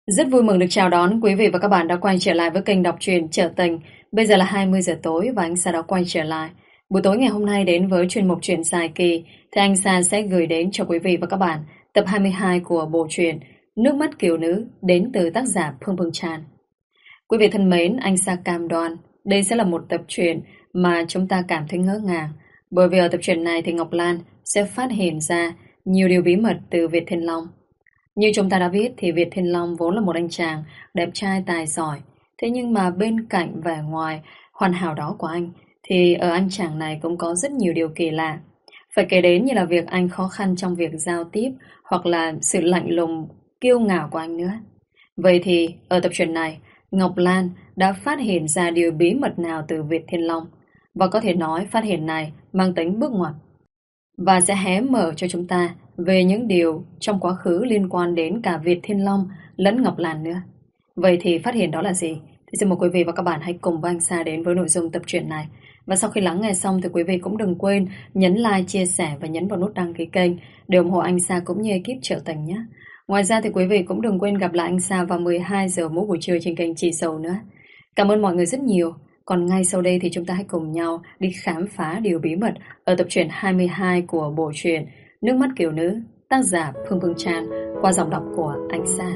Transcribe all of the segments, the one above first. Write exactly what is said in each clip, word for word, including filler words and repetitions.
Rất vui mừng được chào đón quý vị và các bạn đã quay trở lại với kênh đọc truyện Trở Tình. Bây giờ là hai mươi giờ tối và anh Sa đã quay trở lại. Buổi tối ngày hôm nay đến với chuyên mục truyện dài kỳ thì anh Sa sẽ gửi đến cho quý vị và các bạn tập hai mươi hai của bộ truyện Nước mắt kiều nữ đến từ tác giả Phương Phương Tràn. Quý vị thân mến, anh Sa cam đoan đây sẽ là một tập truyện mà chúng ta cảm thấy ngỡ ngàng, bởi vì ở tập truyện này thì Ngọc Lan sẽ phát hiện ra nhiều điều bí mật từ Việt Thiên Long. Như chúng ta đã biết thì Việt Thiên Long vốn là một anh chàng đẹp trai tài giỏi. Thế nhưng mà bên cạnh vẻ ngoài hoàn hảo đó của anh thì ở anh chàng này cũng có rất nhiều điều kỳ lạ. Phải kể đến như là việc anh khó khăn trong việc giao tiếp hoặc là sự lạnh lùng, kiêu ngạo của anh nữa. Vậy thì ở tập truyện này, Ngọc Lan đã phát hiện ra điều bí mật nào từ Việt Thiên Long, và có thể nói phát hiện này mang tính bước ngoặt và sẽ hé mở cho chúng ta về những điều trong quá khứ liên quan đến cả Việt Thiên Long lẫn Ngọc Lan nữa. Vậy thì phát hiện đó là gì? Thì xin mời quý vị và các bạn hãy cùng với anh Sa đến với nội dung tập truyện này. Và sau khi lắng nghe xong thì quý vị cũng đừng quên nhấn like, chia sẻ và nhấn vào nút đăng ký kênh để ủng hộ anh Sa cũng như ekip Trở Tình nhé. Ngoài ra thì quý vị cũng đừng quên gặp lại anh Sa vào mười hai giờ mỗi buổi trưa trên kênh Chị Sầu nữa. Cảm ơn mọi người rất nhiều. Còn ngay sau đây thì chúng ta hãy cùng nhau đi khám phá điều bí mật ở tập truyện hai mươi hai của bộ truyện Nước mắt kiều nữ, tác giả Phương Phương Tràn, qua giọng đọc của anh Sa.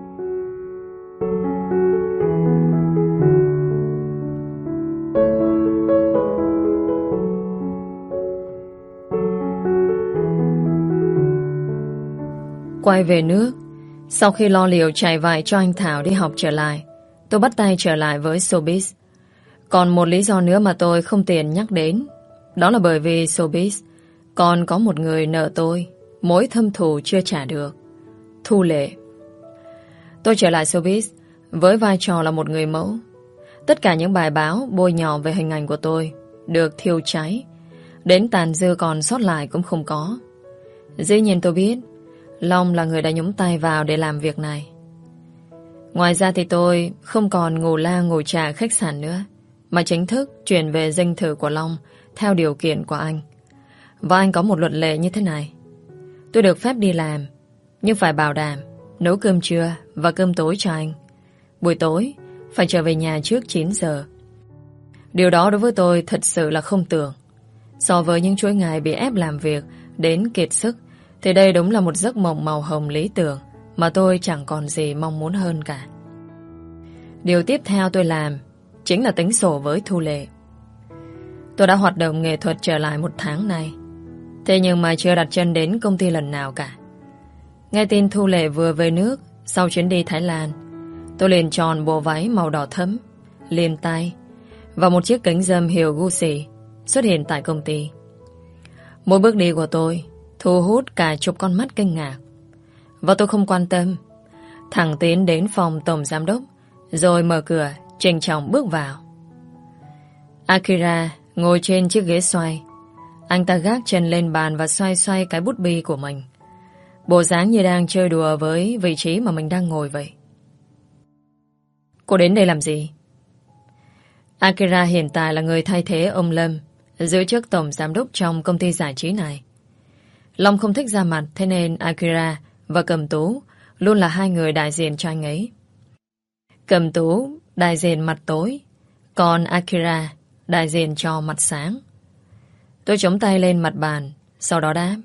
Quay về nước, sau khi lo liệu chạy vại cho anh Thảo đi học trở lại, tôi bắt tay trở lại với showbiz. Còn một lý do nữa mà tôi không tiện nhắc đến, đó là bởi vì showbiz còn có một người nợ tôi mối thâm thù chưa trả được. Thu Lệ. Tôi trở lại showbiz với vai trò là một người mẫu. Tất cả những bài báo bôi nhọ về hình ảnh của tôi được thiêu cháy, đến tàn dư còn sót lại cũng không có. Dĩ nhiên tôi biết Long là người đã nhúng tay vào để làm việc này. Ngoài ra thì tôi không còn ngủ la ngủ trà khách sạn nữa, mà chính thức chuyển về dinh thự của Long theo điều kiện của anh. Và anh có một luật lệ như thế này: tôi được phép đi làm, nhưng phải bảo đảm nấu cơm trưa và cơm tối cho anh. Buổi tối phải trở về nhà trước chín giờ. Điều đó đối với tôi thật sự là không tưởng. So với những chuỗi ngày bị ép làm việc đến kiệt sức, thì đây đúng là một giấc mộng màu hồng lý tưởng mà tôi chẳng còn gì mong muốn hơn cả. Điều tiếp theo tôi làm chính là tính sổ với Thu Lệ. Tôi đã hoạt động nghệ thuật trở lại một tháng nay, thế nhưng mà chưa đặt chân đến công ty lần nào cả. Nghe tin Thu Lệ vừa về nước sau chuyến đi Thái Lan, tôi liền chọn bộ váy màu đỏ thẫm, liền tay và một chiếc kính râm hiệu Gucci xuất hiện tại công ty. Mỗi bước đi của tôi thu hút cả chục con mắt kinh ngạc, và tôi không quan tâm, thẳng tiến đến phòng tổng giám đốc, rồi mở cửa trịnh trọng bước vào. Akira ngồi trên chiếc ghế xoay. Anh ta gác chân lên bàn và xoay xoay cái bút bi của mình, bộ dáng như đang chơi đùa với vị trí mà mình đang ngồi vậy. Cô đến đây làm gì? Akira hiện tại là người thay thế ông Lâm giữ chức tổng giám đốc trong công ty giải trí này. Long không thích ra mặt, thế nên Akira và Cẩm Tú luôn là hai người đại diện cho anh ấy. Cẩm Tú đại diện mặt tối, còn Akira đại diện cho mặt sáng. Tôi chống tay lên mặt bàn, sau đó đáp: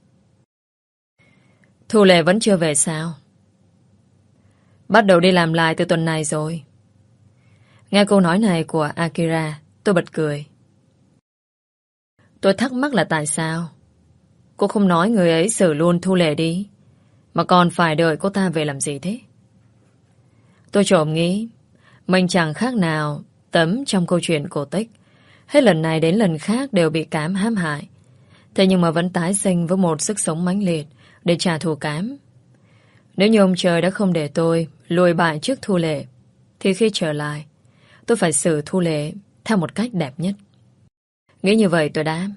Thu Lệ vẫn chưa về sao? Bắt đầu đi làm lại từ tuần này rồi. Nghe câu nói này của Akira, tôi bật cười. Tôi thắc mắc là tại sao cô không nói người ấy xử luôn Thu Lệ đi, mà còn phải đợi cô ta về làm gì thế? Tôi trộm nghĩ mình chẳng khác nào Tấm trong câu chuyện cổ tích, hết lần này đến lần khác đều bị Cám hãm hại, thế nhưng mà vẫn tái sinh với một sức sống mãnh liệt để trả thù Cám. Nếu như ông trời đã không để tôi lùi bại trước Thu Lệ, thì khi trở lại, tôi phải xử Thu Lệ theo một cách đẹp nhất. Nghĩ như vậy tôi đáp: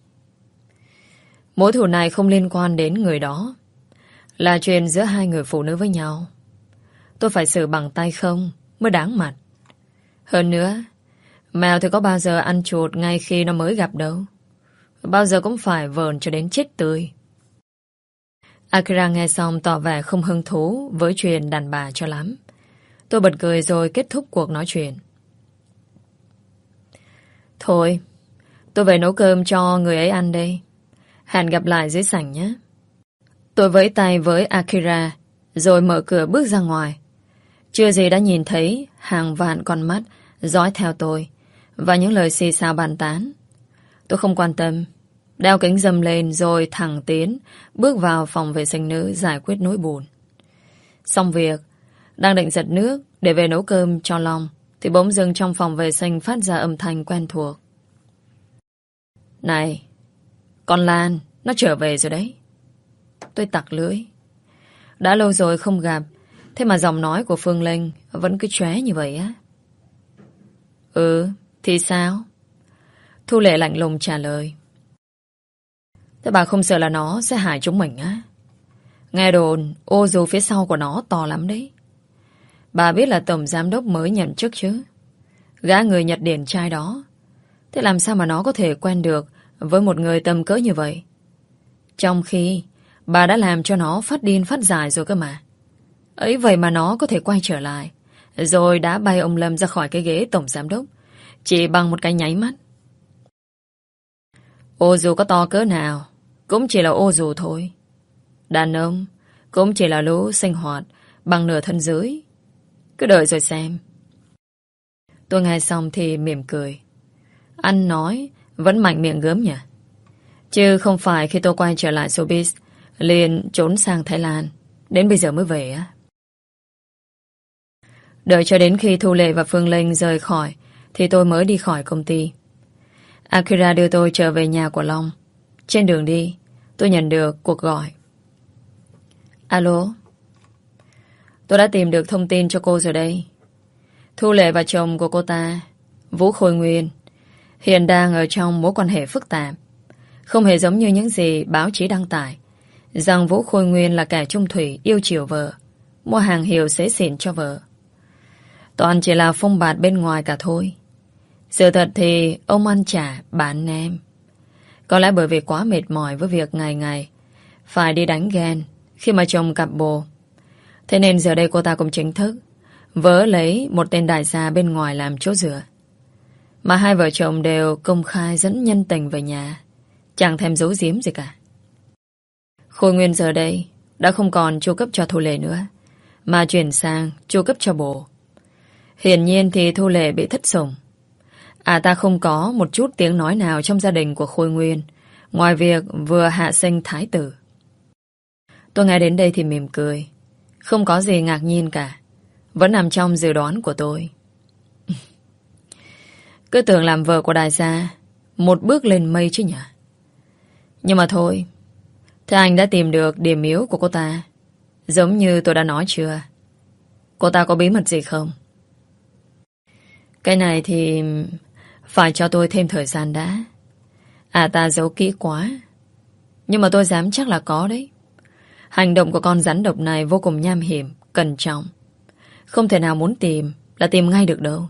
mối thù này không liên quan đến người đó, là chuyện giữa hai người phụ nữ với nhau. Tôi phải xử bằng tay không mới đáng mặt. Hơn nữa, mèo thì có bao giờ ăn chuột ngay khi nó mới gặp đâu. Bao giờ cũng phải vờn cho đến chết tươi. Akira nghe xong tỏ vẻ không hứng thú với chuyện đàn bà cho lắm. Tôi bật cười rồi kết thúc cuộc nói chuyện. Thôi, tôi về nấu cơm cho người ấy ăn đây. Hẹn gặp lại dưới sảnh nhé. Tôi vẫy tay với Akira, rồi mở cửa bước ra ngoài. Chưa gì đã nhìn thấy hàng vạn con mắt dõi theo tôi và những lời xì xào bàn tán. Tôi không quan tâm, đeo kính râm lên rồi thẳng tiến, bước vào phòng vệ sinh nữ giải quyết nỗi buồn. Xong việc, đang định giật nước để về nấu cơm cho Long, thì bỗng dưng trong phòng vệ sinh phát ra âm thanh quen thuộc. Này, con Lan, nó trở về rồi đấy. Tôi tặc lưỡi. Đã lâu rồi không gặp, thế mà giọng nói của Phương Linh vẫn cứ chóe như vậy á. Ừ, thì sao? Thu Lệ lạnh lùng trả lời. Thế bà không sợ là nó sẽ hại chúng mình á? Nghe đồn, ô dù phía sau của nó to lắm đấy. Bà biết là tổng giám đốc mới nhận chức chứ. Gã người Nhật điển trai đó. Thế làm sao mà nó có thể quen được với một người tầm cỡ như vậy? Trong khi bà đã làm cho nó phát điên phát dại rồi cơ mà. Ấy vậy mà nó có thể quay trở lại, rồi đã bay ông Lâm ra khỏi cái ghế tổng giám đốc chỉ bằng một cái nháy mắt. Ô dù có to cỡ nào cũng chỉ là ô dù thôi. Đàn ông cũng chỉ là lũ sinh hoạt bằng nửa thân dưới. Cứ đợi rồi xem. Tôi nghe xong thì mỉm cười. Ăn nói vẫn mạnh miệng gớm nhỉ. Chứ không phải khi tôi quay trở lại showbiz liền trốn sang Thái Lan, đến bây giờ mới về á. Đợi cho đến khi Thu Lệ và Phương Linh rời khỏi thì tôi mới đi khỏi công ty. Akira đưa tôi trở về nhà của Long. Trên đường đi, tôi nhận được cuộc gọi. Alo. Tôi đã tìm được thông tin cho cô rồi đây. Thu Lệ và chồng của cô ta, Vũ Khôi Nguyên, hiện đang ở trong mối quan hệ phức tạp. Không hề giống như những gì báo chí đăng tải, rằng Vũ Khôi Nguyên là kẻ chung thủy yêu chiều vợ, mua hàng hiệu xế xịn cho vợ. Toàn chỉ là phông bạt bên ngoài cả thôi. Sự thật thì ông ăn chả bán nem. Có lẽ bởi vì quá mệt mỏi với việc ngày ngày phải đi đánh ghen khi mà chồng cặp bồ. Thế nên giờ đây cô ta cũng chính thức vớ lấy một tên đại gia bên ngoài làm chỗ dựa. Mà hai vợ chồng đều công khai dẫn nhân tình về nhà, chẳng thèm giấu giếm gì cả. Khôi Nguyên giờ đây đã không còn chu cấp cho Thu Lệ nữa, mà chuyển sang chu cấp cho bồ. Hiển nhiên thì Thu Lệ bị thất sủng. À ta không có một chút tiếng nói nào trong gia đình của Khôi Nguyên, ngoài việc vừa hạ sinh thái tử. Tôi nghe đến đây thì mỉm cười. Không có gì ngạc nhiên cả, vẫn nằm trong dự đoán của tôi. Cứ tưởng làm vợ của đại gia một bước lên mây chứ nhỉ. Nhưng mà thôi, thế anh đã tìm được điểm yếu của cô ta, giống như tôi đã nói chưa? Cô ta có bí mật gì không? Cái này thì phải cho tôi thêm thời gian đã. À ta giấu kỹ quá. Nhưng mà tôi dám chắc là có đấy. Hành động của con rắn độc này vô cùng nham hiểm, cẩn trọng. Không thể nào muốn tìm là tìm ngay được đâu.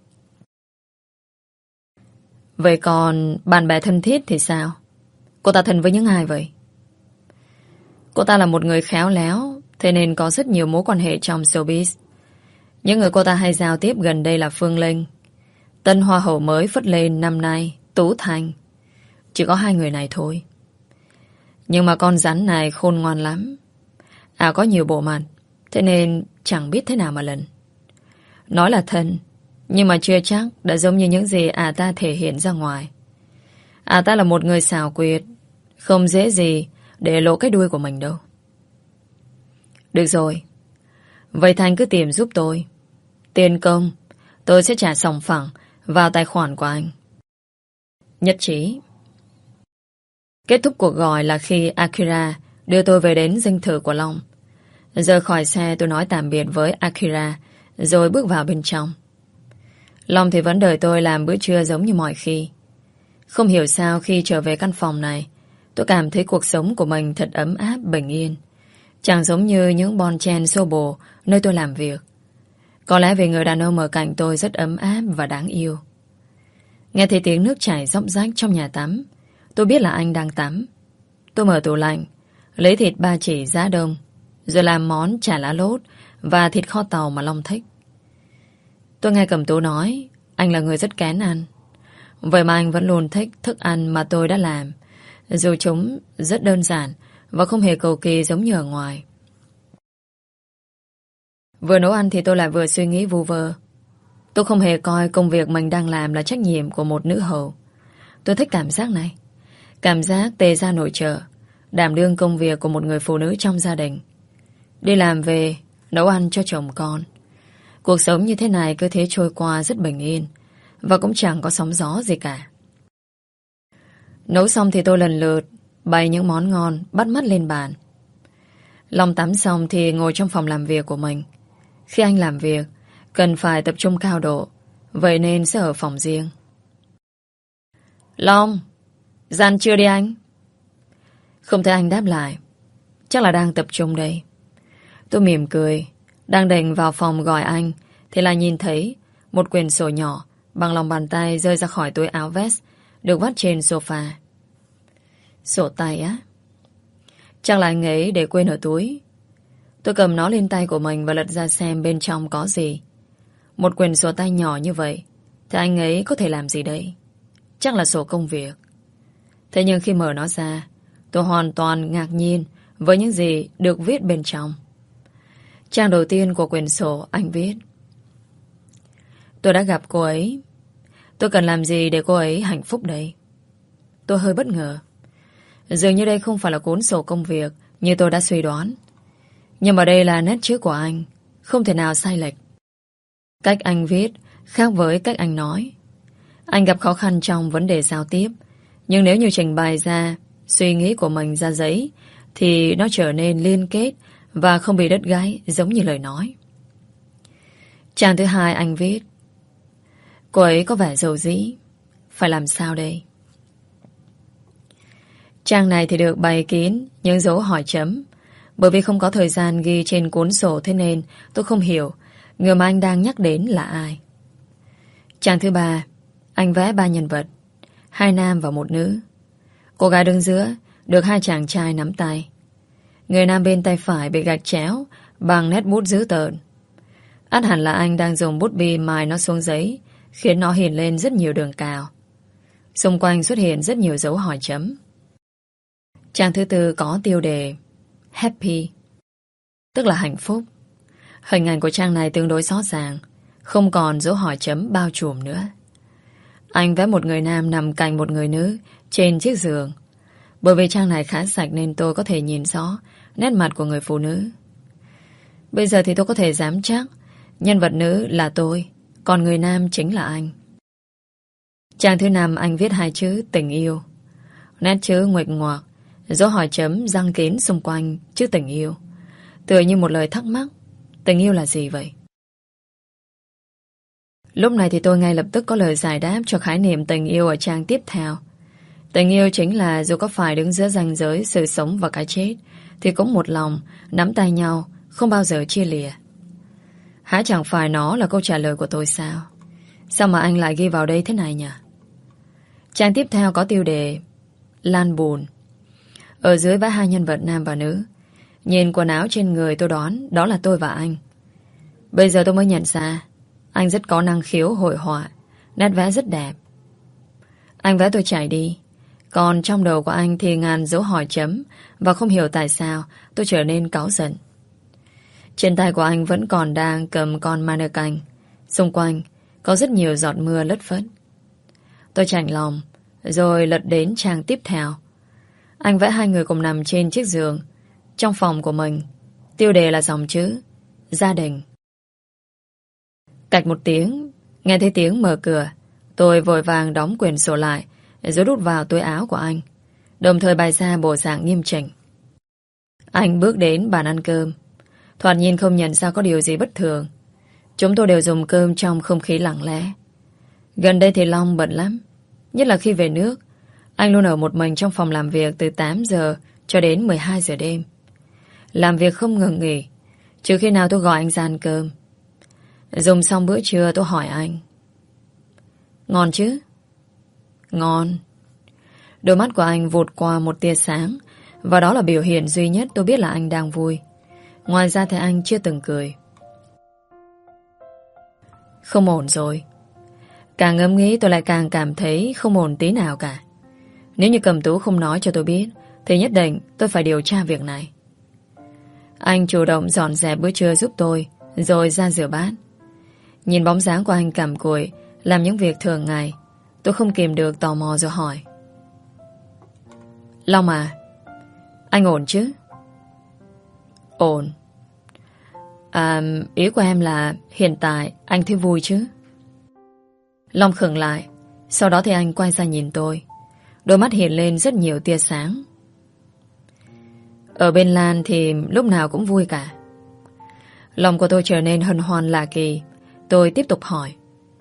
Vậy còn bạn bè thân thiết thì sao? Cô ta thân với những ai vậy? Cô ta là một người khéo léo, thế nên có rất nhiều mối quan hệ trong showbiz. Những người cô ta hay giao tiếp gần đây là Phương Linh, tân hoa hậu mới phất lên năm nay, Tú Thanh. Chỉ có hai người này thôi. Nhưng mà con rắn này khôn ngoan lắm. À có nhiều bộ mặt, thế nên chẳng biết thế nào mà lần. Nói là thân, nhưng mà chưa chắc đã giống như những gì à ta thể hiện ra ngoài. À ta là một người xảo quyệt, không dễ gì để lộ cái đuôi của mình đâu. Được rồi, vậy Thanh cứ tìm giúp tôi. Tiền công tôi sẽ trả sòng phẳng vào tài khoản của anh. Nhất trí. Kết thúc cuộc gọi là khi Akira đưa tôi về đến dinh thự của Long. Rời khỏi xe tôi nói tạm biệt với Akira, rồi bước vào bên trong. Long thì vẫn đợi tôi làm bữa trưa giống như mọi khi. Không hiểu sao khi trở về căn phòng này, tôi cảm thấy cuộc sống của mình thật ấm áp, bình yên. Chẳng giống như những bon chen xô bồ nơi tôi làm việc. Có lẽ vì người đàn ông ở cạnh tôi rất ấm áp và đáng yêu. Nghe thấy tiếng nước chảy róc rách trong nhà tắm, tôi biết là anh đang tắm. Tôi mở tủ lạnh, lấy thịt ba chỉ giá đông, rồi làm món chả lá lốt và thịt kho tàu mà Long thích. Tôi nghe Cẩm Tú nói anh là người rất kén ăn. Vậy mà anh vẫn luôn thích thức ăn mà tôi đã làm, dù chúng rất đơn giản và không hề cầu kỳ giống như ở ngoài. Vừa nấu ăn thì tôi lại vừa suy nghĩ vu vơ. Tôi không hề coi công việc mình đang làm là trách nhiệm của một nữ hầu. Tôi thích cảm giác này. Cảm giác tề ra nội trợ, đảm đương công việc của một người phụ nữ trong gia đình. Đi làm về, nấu ăn cho chồng con. Cuộc sống như thế này cứ thế trôi qua rất bình yên, và cũng chẳng có sóng gió gì cả. Nấu xong thì tôi lần lượt bày những món ngon bắt mắt lên bàn. Long tắm xong thì ngồi trong phòng làm việc của mình. Khi anh làm việc cần phải tập trung cao độ, vậy nên sẽ ở phòng riêng. Long, dặn chưa đi anh? Không thấy anh đáp lại. Chắc là đang tập trung đây. Tôi mỉm cười, đang định vào phòng gọi anh thì lại nhìn thấy một quyển sổ nhỏ bằng lòng bàn tay rơi ra khỏi túi áo vest được vắt trên sofa. Sổ tay á? Chắc là anh ấy để quên ở túi. Tôi cầm nó lên tay của mình và lật ra xem bên trong có gì. Một quyển sổ tay nhỏ như vậy thì anh ấy có thể làm gì đây? Chắc là sổ công việc. Thế nhưng khi mở nó ra, tôi hoàn toàn ngạc nhiên với những gì được viết bên trong. Trang đầu tiên của quyển sổ anh viết: tôi đã gặp cô ấy. Tôi cần làm gì để cô ấy hạnh phúc đây? Tôi hơi bất ngờ. Dường như đây không phải là cuốn sổ công việc như tôi đã suy đoán. Nhưng mà đây là nét chữ của anh, không thể nào sai lệch. Cách anh viết khác với cách anh nói. Anh gặp khó khăn trong vấn đề giao tiếp, nhưng nếu như trình bày ra suy nghĩ của mình ra giấy thì nó trở nên liên kết và không bị đứt gãy giống như lời nói. Trang thứ hai anh viết: cô ấy có vẻ dầu dĩ. Phải làm sao đây? Trang này thì được bày kín những dấu hỏi chấm. Bởi vì không có thời gian ghi trên cuốn sổ, thế nên tôi không hiểu người mà anh đang nhắc đến là ai. Trang thứ ba, anh vẽ ba nhân vật, hai nam và một nữ. Cô gái đứng giữa được hai chàng trai nắm tay. Người nam bên tay phải bị gạch chéo bằng nét bút dữ tợn. Ắt hẳn là anh đang dùng bút bi mài nó xuống giấy, khiến nó hiện lên rất nhiều đường cào. Xung quanh xuất hiện rất nhiều dấu hỏi chấm. Trang thứ tư có tiêu đề Happy, tức là hạnh phúc. Hình ảnh của trang này tương đối rõ ràng, không còn dấu hỏi chấm bao trùm nữa. Anh vẽ một người nam nằm cạnh một người nữ trên chiếc giường. Bởi vì trang này khá sạch nên tôi có thể nhìn rõ nét mặt của người phụ nữ. Bây giờ thì tôi có thể dám chắc nhân vật nữ là tôi, còn người nam chính là anh. Trang thứ năm anh viết hai chữ tình yêu. Nét chữ nguệch ngoạc, dấu hỏi chấm răng kín xung quanh chữ tình yêu, tựa như một lời thắc mắc. Tình yêu là gì vậy? Lúc này thì tôi ngay lập tức có lời giải đáp cho khái niệm tình yêu ở trang tiếp theo. Tình yêu chính là dù có phải đứng giữa ranh giới sự sống và cái chết thì cũng một lòng nắm tay nhau, không bao giờ chia lìa. Hả chẳng phải nó là câu trả lời của tôi sao? Sao mà anh lại ghi vào đây thế này nhỉ? Trang tiếp theo có tiêu đề Lan buồn. Ở dưới vẽ hai nhân vật nam và nữ. Nhìn quần áo trên người tôi đoán đó là tôi và anh. Bây giờ tôi mới nhận ra anh rất có năng khiếu hội họa, nét vẽ rất đẹp. Anh vẽ tôi chảy đi, còn trong đầu của anh thì ngàn dấu hỏi chấm, và không hiểu tại sao tôi trở nên cáu giận. Trên tay của anh vẫn còn đang cầm con mannequin. Xung quanh có rất nhiều giọt mưa lất phất. Tôi chạnh lòng rồi lật đến trang tiếp theo. Anh vẽ hai người cùng nằm trên chiếc giường trong phòng của mình. Tiêu đề là dòng chữ gia đình. Cạch một tiếng, nghe thấy tiếng mở cửa. Tôi vội vàng đóng quyển sổ lại rồi đút vào túi áo của anh, đồng thời bày ra bộ dạng nghiêm chỉnh. Anh bước đến bàn ăn cơm. Thoạt nhìn không nhận ra có điều gì bất thường. Chúng tôi đều dùng cơm trong không khí lặng lẽ. Gần đây thì Long bận lắm, nhất là khi về nước. Anh luôn ở một mình trong phòng làm việc từ tám giờ cho đến mười hai giờ đêm. Làm việc không ngừng nghỉ, trừ khi nào tôi gọi anh ra ăn cơm. Dùng xong bữa trưa tôi hỏi anh: ngon chứ? Ngon. Đôi mắt của anh vụt qua một tia sáng, Và đó là biểu hiện duy nhất tôi biết là anh đang vui. Ngoài ra thì anh chưa từng cười. Không ổn rồi. Càng ngẫm nghĩ tôi lại càng cảm thấy không ổn tí nào cả. Nếu như Cẩm Tú không nói cho tôi biết thì nhất định tôi phải điều tra việc này. Anh chủ động dọn dẹp bữa trưa giúp tôi, rồi ra rửa bát. Nhìn bóng dáng của anh cặm cụi làm những việc thường ngày, tôi không kìm được tò mò rồi hỏi: Long à, anh ổn chứ? Ổn. À, ý của em là hiện tại anh thấy vui chứ? Long khựng lại. Sau đó thì anh quay ra nhìn tôi. Đôi mắt hiện lên rất nhiều tia sáng. Ở bên Lan thì lúc nào cũng vui cả. Lòng của tôi trở nên hân hoan lạ kỳ. Tôi tiếp tục hỏi: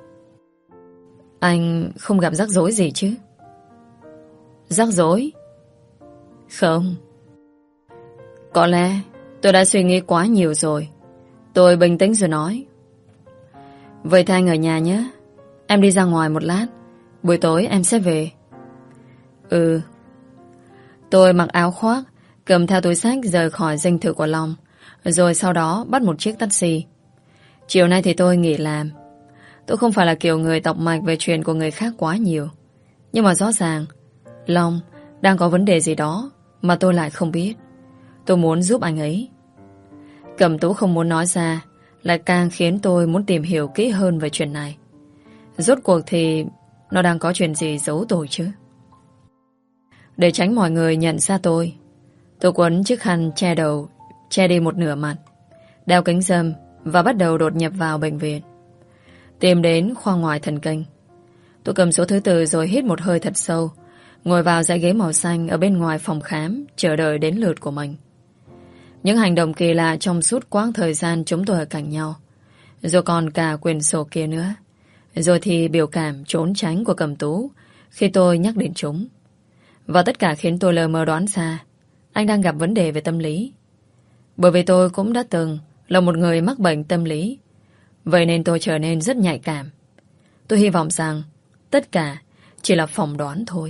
Anh không gặp rắc rối gì chứ? Rắc rối? Không. Có lẽ tôi đã suy nghĩ quá nhiều rồi. Tôi bình tĩnh rồi nói: Vậy thì anh ở nhà nhé. Em đi ra ngoài một lát. Buổi tối em sẽ về. Ừ. Tôi mặc áo khoác, cầm theo túi xách rời khỏi dinh thự của Long, rồi sau đó bắt một chiếc taxi. Chiều nay thì tôi nghỉ làm. Tôi không phải là kiểu người tọc mạch về chuyện của người khác quá nhiều. Nhưng mà rõ ràng Long đang có vấn đề gì đó mà tôi lại không biết. Tôi muốn giúp anh ấy. Cẩm Tú không muốn nói ra lại càng khiến tôi muốn tìm hiểu kỹ hơn về chuyện này. Rốt cuộc thì nó đang có chuyện gì giấu tôi chứ? Để tránh mọi người nhận ra tôi, tôi quấn chiếc khăn che đầu, che đi một nửa mặt, đeo kính râm và bắt đầu đột nhập vào bệnh viện, tìm đến khoa ngoại thần kinh. Tôi cầm số thứ tự rồi hít một hơi thật sâu, ngồi vào dãy ghế màu xanh ở bên ngoài phòng khám, chờ đợi đến lượt của mình. Những hành động kỳ lạ trong suốt quãng thời gian chúng tôi ở cạnh nhau, rồi còn cả quyển sổ kia nữa, rồi thì biểu cảm trốn tránh của Cẩm Tú khi tôi nhắc đến chúng. Và tất cả khiến tôi lờ mờ đoán ra anh đang gặp vấn đề về tâm lý. Bởi vì tôi cũng đã từng là một người mắc bệnh tâm lý, vậy nên tôi trở nên rất nhạy cảm. Tôi hy vọng rằng tất cả chỉ là phỏng đoán thôi.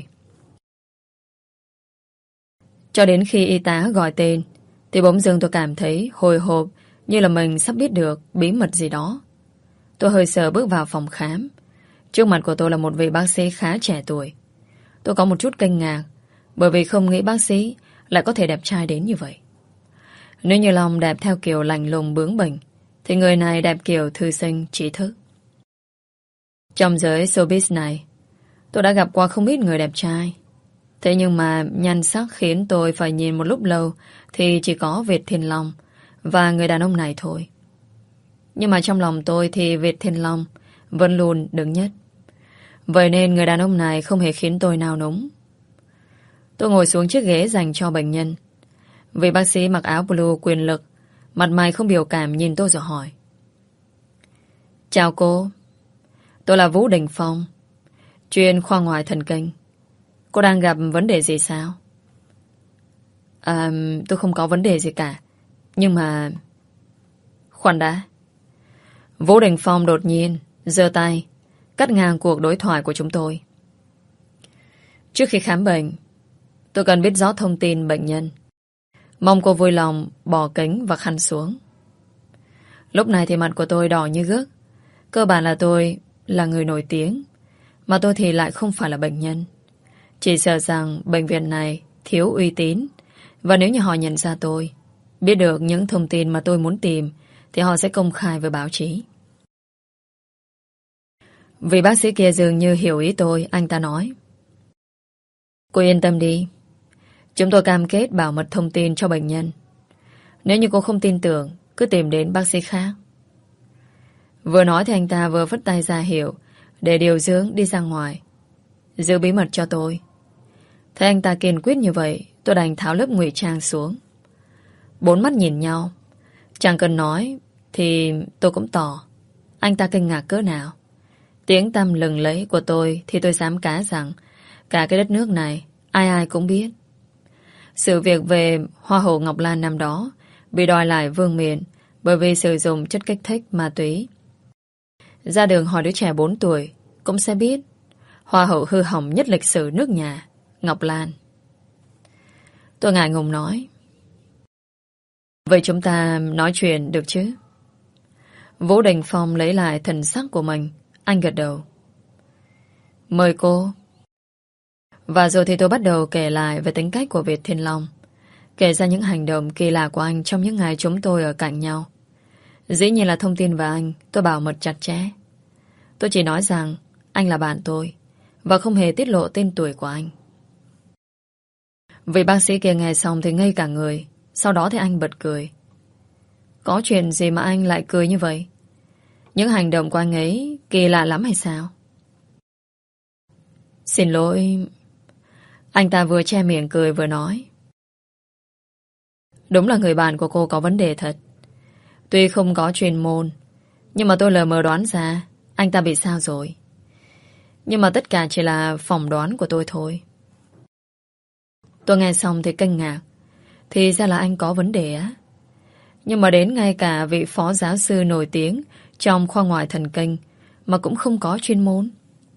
Cho đến khi y tá gọi tên thì bỗng dưng tôi cảm thấy hồi hộp, như là mình sắp biết được bí mật gì đó. Tôi hơi sợ bước vào phòng khám. Trước mặt của tôi là một vị bác sĩ khá trẻ tuổi. Tôi có một chút kinh ngạc, bởi vì không nghĩ bác sĩ lại có thể đẹp trai đến như vậy. Nếu như Long đẹp theo kiểu lạnh lùng bướng bỉnh, thì người này đẹp kiểu thư sinh trí thức. Trong giới showbiz này, tôi đã gặp qua không ít người đẹp trai. Thế nhưng mà nhan sắc khiến tôi phải nhìn một lúc lâu thì chỉ có Việt Thiên Long và người đàn ông này thôi. Nhưng mà trong lòng tôi thì Việt Thiên Long vẫn luôn đứng nhất. Vậy nên người đàn ông này không hề khiến tôi nao núng. Tôi ngồi xuống chiếc ghế dành cho bệnh nhân. Vị bác sĩ mặc áo blue quyền lực, mặt mày không biểu cảm nhìn tôi rồi hỏi: Chào cô, tôi là Vũ Đình Phong, chuyên khoa ngoại thần kinh. Cô đang gặp vấn đề gì sao? À, tôi không có vấn đề gì cả. Nhưng mà... Khoan đã. Vũ Đình Phong đột nhiên giơ tay cắt ngang cuộc đối thoại của chúng tôi. Trước khi khám bệnh, tôi cần biết rõ thông tin bệnh nhân. Mong cô vui lòng bỏ kính và khăn xuống. Lúc này thì mặt của tôi đỏ như gấc. Cơ bản là tôi là người nổi tiếng, mà tôi thì lại không phải là bệnh nhân. Chỉ sợ rằng bệnh viện này thiếu uy tín, và nếu như họ nhận ra tôi, biết được những thông tin mà tôi muốn tìm, thì họ sẽ công khai với báo chí. Vì bác sĩ kia dường như hiểu ý tôi, anh ta nói: Cô yên tâm đi, chúng tôi cam kết bảo mật thông tin cho bệnh nhân. Nếu như cô không tin tưởng, cứ tìm đến bác sĩ khác. Vừa nói thì anh ta vừa vất tay ra hiệu để điều dưỡng đi ra ngoài, giữ bí mật cho tôi. Thấy anh ta kiên quyết như vậy, tôi đành tháo lớp ngụy trang xuống. Bốn mắt nhìn nhau. Chẳng cần nói thì tôi cũng tỏ anh ta kinh ngạc cỡ nào. Tiếng tăm lừng lẫy của tôi thì tôi dám cá rằng cả cái đất nước này ai ai cũng biết. Sự việc về Hoa hậu Ngọc Lan năm đó bị đòi lại vương miện bởi vì sử dụng chất kích thích ma túy. Ra đường hỏi đứa trẻ bốn tuổi cũng sẽ biết Hoa hậu hư hỏng nhất lịch sử nước nhà, Ngọc Lan. Tôi ngại ngùng nói. Vậy chúng ta nói chuyện được chứ? Vũ Đình Phong lấy lại thần sắc của mình. Anh gật đầu. Mời cô. Và rồi thì tôi bắt đầu kể lại về tính cách của Việt Thiên Long, kể ra những hành động kỳ lạ của anh trong những ngày chúng tôi ở cạnh nhau. Dĩ nhiên là thông tin về anh tôi bảo mật chặt chẽ. Tôi chỉ nói rằng anh là bạn tôi và không hề tiết lộ tên tuổi của anh. Vị bác sĩ kia nghe xong thì ngây cả người. Sau đó thì anh bật cười. Có chuyện gì mà anh lại cười như vậy? Những hành động của anh ấy kỳ lạ lắm hay sao? Xin lỗi. Anh ta vừa che miệng cười vừa nói. Đúng là người bạn của cô có vấn đề thật. Tuy không có chuyên môn, nhưng mà tôi lờ mờ đoán ra anh ta bị sao rồi. Nhưng mà tất cả chỉ là phỏng đoán của tôi thôi. Tôi nghe xong thì kinh ngạc. Thì ra là anh có vấn đề á. Nhưng mà đến ngay cả vị phó giáo sư nổi tiếng trong khoa ngoại thần kinh mà cũng không có chuyên môn.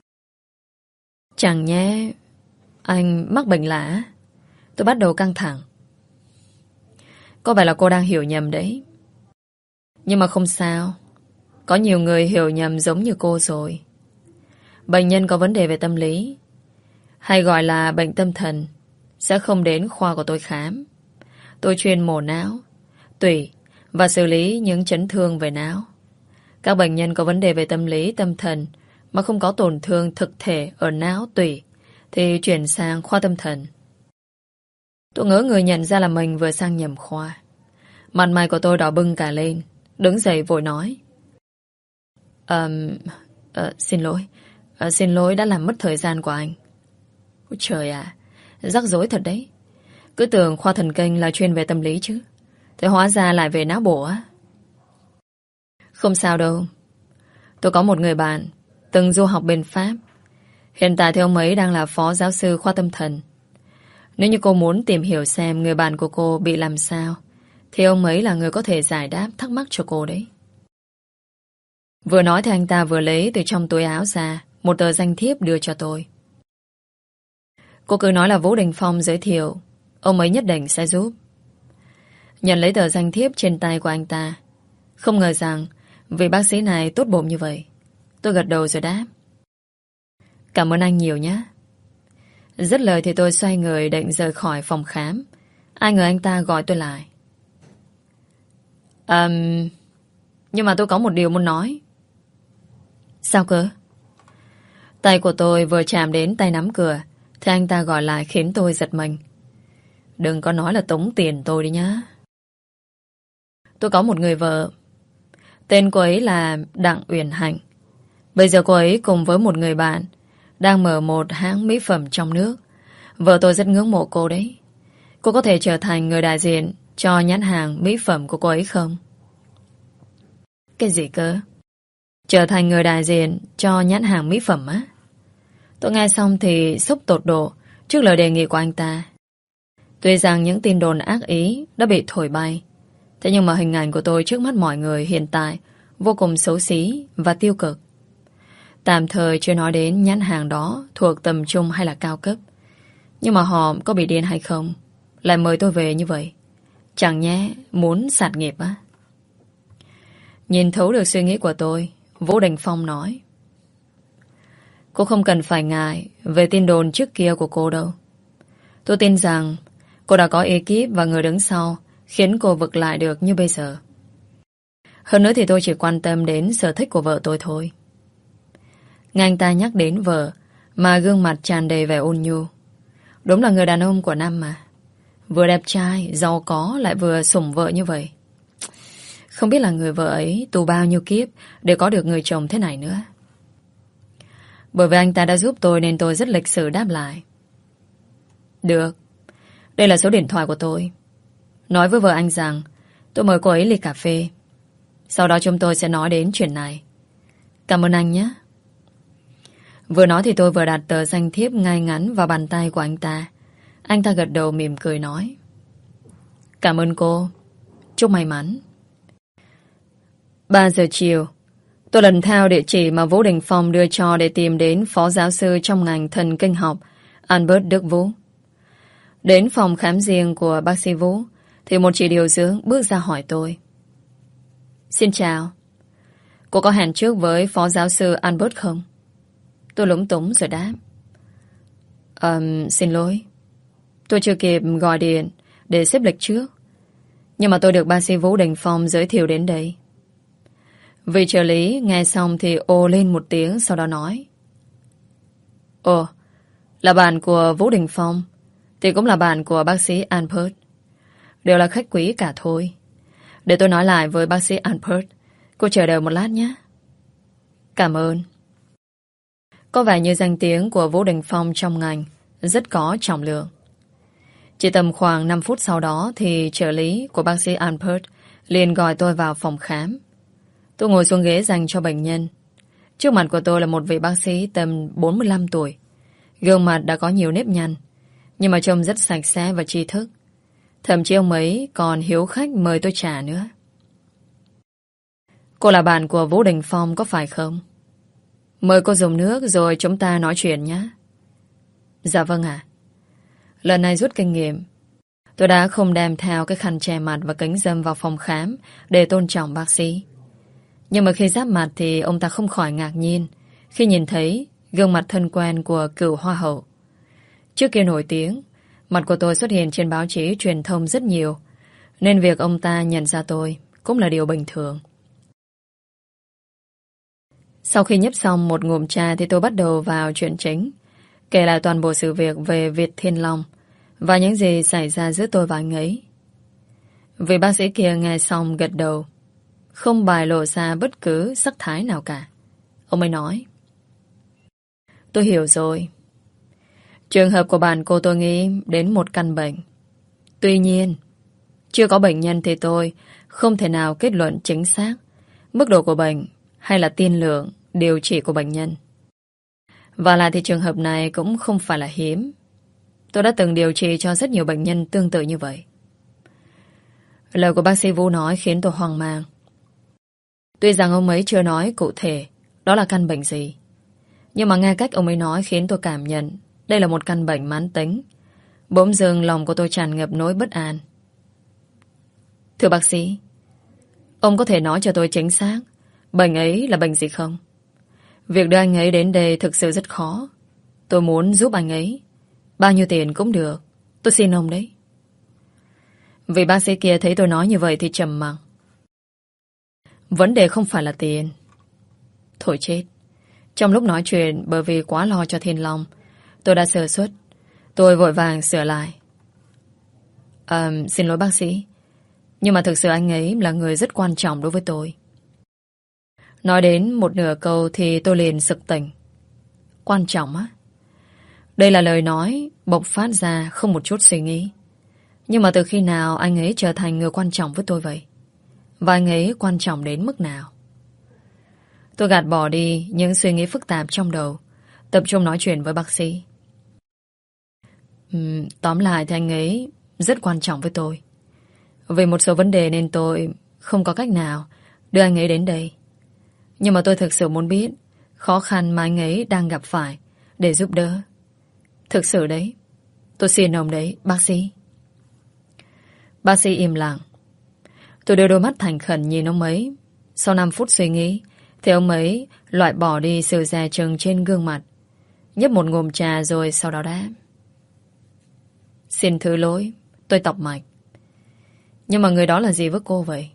Chẳng nhé anh mắc bệnh lạ. Tôi bắt đầu căng thẳng. Có vẻ là cô đang hiểu nhầm đấy. Nhưng mà không sao. Có nhiều người hiểu nhầm giống như cô rồi. Bệnh nhân có vấn đề về tâm lý, hay gọi là bệnh tâm thần, sẽ không đến khoa của tôi khám. Tôi chuyên mổ não, tủy và xử lý những chấn thương về não. Các bệnh nhân có vấn đề về tâm lý, tâm thần mà không có tổn thương thực thể ở não, tủy thì chuyển sang khoa tâm thần. Tôi ngỡ người nhận ra là mình vừa sang nhầm khoa. Mặt mày của tôi đỏ bừng cả lên. Đứng dậy vội nói. um, uh, Xin lỗi uh, Xin lỗi đã làm mất thời gian của anh. Ôi trời ạ, rắc rối thật đấy. Cứ tưởng khoa thần kinh là chuyên về tâm lý chứ, thế hóa ra lại về não bộ á. Không sao đâu. Tôi có một người bạn từng du học bên Pháp. Hiện tại thì ông ấy đang là phó giáo sư khoa tâm thần. Nếu như cô muốn tìm hiểu xem người bạn của cô bị làm sao, thì ông ấy là người có thể giải đáp thắc mắc cho cô đấy. Vừa nói thì anh ta vừa lấy từ trong túi áo ra một tờ danh thiếp đưa cho tôi. Cô cứ nói là Vũ Đình Phong giới thiệu, ông ấy nhất định sẽ giúp. Nhận lấy tờ danh thiếp trên tay của anh ta. Không ngờ rằng vị bác sĩ này tốt bụng như vậy. Tôi gật đầu rồi đáp. Cảm ơn anh nhiều nhé. Dứt lời thì tôi xoay người định rời khỏi phòng khám. Ai ngờ anh ta gọi tôi lại. um, Nhưng mà tôi có một điều muốn nói. Sao cơ? Tay của tôi vừa chạm đến tay nắm cửa thì anh ta gọi lại khiến tôi giật mình. Đừng có nói là tống tiền tôi đi nhá. Tôi có một người vợ. Tên cô ấy là Đặng Uyển Hạnh. Bây giờ cô ấy cùng với một người bạn đang mở một hãng mỹ phẩm trong nước. Vợ tôi rất ngưỡng mộ cô đấy. Cô có thể trở thành người đại diện cho nhãn hàng mỹ phẩm của cô ấy không? Cái gì cơ? Trở thành người đại diện cho nhãn hàng mỹ phẩm á? Tôi nghe xong thì sốc tột độ trước lời đề nghị của anh ta. Tuy rằng những tin đồn ác ý đã bị thổi bay, thế nhưng mà hình ảnh của tôi trước mắt mọi người hiện tại vô cùng xấu xí và tiêu cực. Tạm thời chưa nói đến nhãn hàng đó thuộc tầm trung hay là cao cấp, nhưng mà họ có bị điên hay không lại mời tôi về như vậy? Chẳng nhẽ muốn sạt nghiệp á? Nhìn thấu được suy nghĩ của tôi, Vũ Đình Phong nói. Cô không cần phải ngại về tin đồn trước kia của cô đâu. Tôi tin rằng cô đã có ekip và người đứng sau khiến cô vực lại được như bây giờ. Hơn nữa thì tôi chỉ quan tâm đến sở thích của vợ tôi thôi. Nghe anh ta nhắc đến vợ mà gương mặt tràn đầy vẻ ôn nhu. Đúng là người đàn ông của năm mà. Vừa đẹp trai, giàu có lại vừa sủng vợ như vậy. Không biết là người vợ ấy tu bao nhiêu kiếp để có được người chồng thế này nữa. Bởi vì anh ta đã giúp tôi nên tôi rất lịch sự đáp lại. Được. Đây là số điện thoại của tôi. Nói với vợ anh rằng tôi mời cô ấy ly cà phê. Sau đó chúng tôi sẽ nói đến chuyện này. Cảm ơn anh nhé. Vừa nói thì tôi vừa đặt tờ danh thiếp ngay ngắn vào bàn tay của anh ta. Anh ta gật đầu mỉm cười nói. Cảm ơn cô. Chúc may mắn. Ba giờ chiều, tôi lần theo địa chỉ mà Vũ Đình Phong đưa cho để tìm đến phó giáo sư trong ngành thần kinh học Albert Đức Vũ. Đến phòng khám riêng của bác sĩ Vũ thì một chị điều dưỡng bước ra hỏi tôi. Xin chào, cô có hẹn trước với phó giáo sư Albert không? Tôi lúng túng rồi đáp. um, Xin lỗi, tôi chưa kịp gọi điện để xếp lịch trước, nhưng mà tôi được bác sĩ Vũ Đình Phong giới thiệu đến đây. Vị trợ lý nghe xong thì ồ lên một tiếng, sau đó nói. Ồ, là bạn của Vũ Đình Phong thì cũng là bạn của bác sĩ Albert. Đều là khách quý cả thôi. Để tôi nói lại với bác sĩ Albert. Cô chờ đợi một lát nhé. Cảm ơn. Có vẻ như danh tiếng của Vũ Đình Phong trong ngành rất có trọng lượng. Chỉ tầm khoảng năm phút sau đó thì trợ lý của bác sĩ Albert liền gọi tôi vào phòng khám. Tôi ngồi xuống ghế dành cho bệnh nhân. Trước mặt của tôi là một vị bác sĩ tầm bốn mươi lăm tuổi. Gương mặt đã có nhiều nếp nhăn, nhưng mà trông rất sạch sẽ và tri thức. Thậm chí ông ấy còn hiếu khách mời tôi trà nữa. Cô là bạn của Vũ Đình Phong có phải không? Mời cô dùng nước rồi chúng ta nói chuyện nhé. Dạ vâng ạ. Lần này rút kinh nghiệm, tôi đã không đem theo cái khăn che mặt và kính râm vào phòng khám để tôn trọng bác sĩ. Nhưng mà khi giáp mặt thì ông ta không khỏi ngạc nhiên khi nhìn thấy gương mặt thân quen của cựu hoa hậu. Trước kia nổi tiếng, mặt của tôi xuất hiện trên báo chí truyền thông rất nhiều, nên việc ông ta nhận ra tôi cũng là điều bình thường. Sau khi nhấp xong một ngụm trà thì tôi bắt đầu vào chuyện chính, kể lại toàn bộ sự việc về Việt Thiên Long và những gì xảy ra giữa tôi và anh ấy. Vị bác sĩ kia nghe xong gật đầu, không bài lộ ra bất cứ sắc thái nào cả. Ông ấy nói. Tôi hiểu rồi. Trường hợp của bạn cô tôi nghĩ đến một căn bệnh. Tuy nhiên, chưa có bệnh nhân thì tôi không thể nào kết luận chính xác mức độ của bệnh hay là tiên lượng điều trị của bệnh nhân. Và lại thì trường hợp này cũng không phải là hiếm. Tôi đã từng điều trị cho rất nhiều bệnh nhân tương tự như vậy. Lời của bác sĩ Vũ nói khiến tôi hoang mang. Tuy rằng ông ấy chưa nói cụ thể đó là căn bệnh gì, nhưng mà nghe cách ông ấy nói khiến tôi cảm nhận đây là một căn bệnh mãn tính. Bỗng dưng lòng của tôi tràn ngập nỗi bất an. Thưa bác sĩ, ông có thể nói cho tôi chính xác bệnh ấy là bệnh gì không? Việc đưa anh ấy đến đây thực sự rất khó. Tôi muốn giúp anh ấy. Bao nhiêu tiền cũng được. Tôi xin ông đấy. Vì bác sĩ kia thấy tôi nói như vậy thì trầm mặc. Vấn đề không phải là tiền. Thôi chết. Trong lúc nói chuyện, bởi vì quá lo cho Thiên Long, tôi đã sơ suất. Tôi vội vàng sửa lại. À, xin lỗi bác sĩ, nhưng mà thực sự anh ấy là người rất quan trọng đối với tôi. Nói đến một nửa câu thì tôi liền sực tỉnh. Quan trọng á? Đây là lời nói bộc phát ra không một chút suy nghĩ. Nhưng mà từ khi nào anh ấy trở thành người quan trọng với tôi vậy? Và anh ấy quan trọng đến mức nào? Tôi gạt bỏ đi những suy nghĩ phức tạp trong đầu, tập trung nói chuyện với bác sĩ. uhm, Tóm lại thì anh ấy rất quan trọng với tôi. Vì một số vấn đề nên tôi không có cách nào đưa anh ấy đến đây. Nhưng mà tôi thực sự muốn biết khó khăn mà anh ấy đang gặp phải để giúp đỡ. Thực sự đấy. Tôi xin ông đấy, bác sĩ. Bác sĩ im lặng. Tôi đưa đôi mắt thành khẩn nhìn ông ấy. Sau năm phút suy nghĩ thì ông ấy loại bỏ đi sự dè chừng trên gương mặt, nhấp một ngụm trà rồi sau đó đáp. Xin thứ lỗi, tôi tọc mạch. Nhưng mà người đó là gì với cô vậy?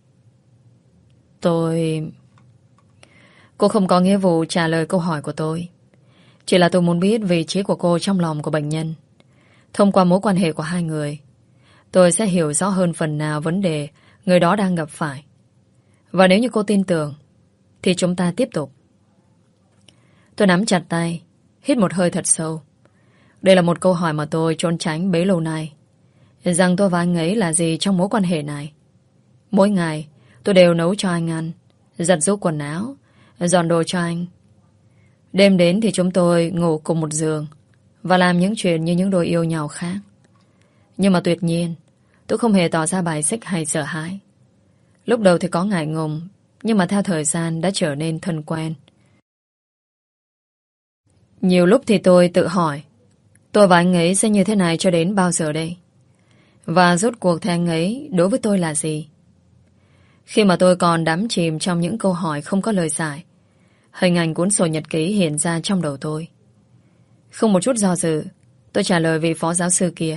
Tôi... Cô không có nghĩa vụ trả lời câu hỏi của tôi. Chỉ là tôi muốn biết vị trí của cô trong lòng của bệnh nhân. Thông qua mối quan hệ của hai người, tôi sẽ hiểu rõ hơn phần nào vấn đề người đó đang gặp phải. Và nếu như cô tin tưởng thì chúng ta tiếp tục. Tôi nắm chặt tay, hít một hơi thật sâu. Đây là một câu hỏi mà tôi trốn tránh bấy lâu nay. Rằng tôi và anh ấy là gì trong mối quan hệ này. Mỗi ngày tôi đều nấu cho anh ăn, giặt giũ quần áo, dọn đồ cho anh. Đêm đến thì chúng tôi ngủ cùng một giường và làm những chuyện như những đôi yêu nhau khác. Nhưng mà tuyệt nhiên tôi không hề tỏ ra bài xích hay sợ hãi. Lúc đầu thì có ngại ngùng, nhưng mà theo thời gian đã trở nên thân quen. Nhiều lúc thì tôi tự hỏi, Tôi và anh ấy sẽ như thế này cho đến bao giờ đây? Và rốt cuộc thì anh ấy đối với tôi là gì? Khi mà tôi còn đắm chìm trong những câu hỏi không có lời giải, hình ảnh cuốn sổ nhật ký hiện ra trong đầu tôi. Không một chút do dự, tôi trả lời vị phó giáo sư kia.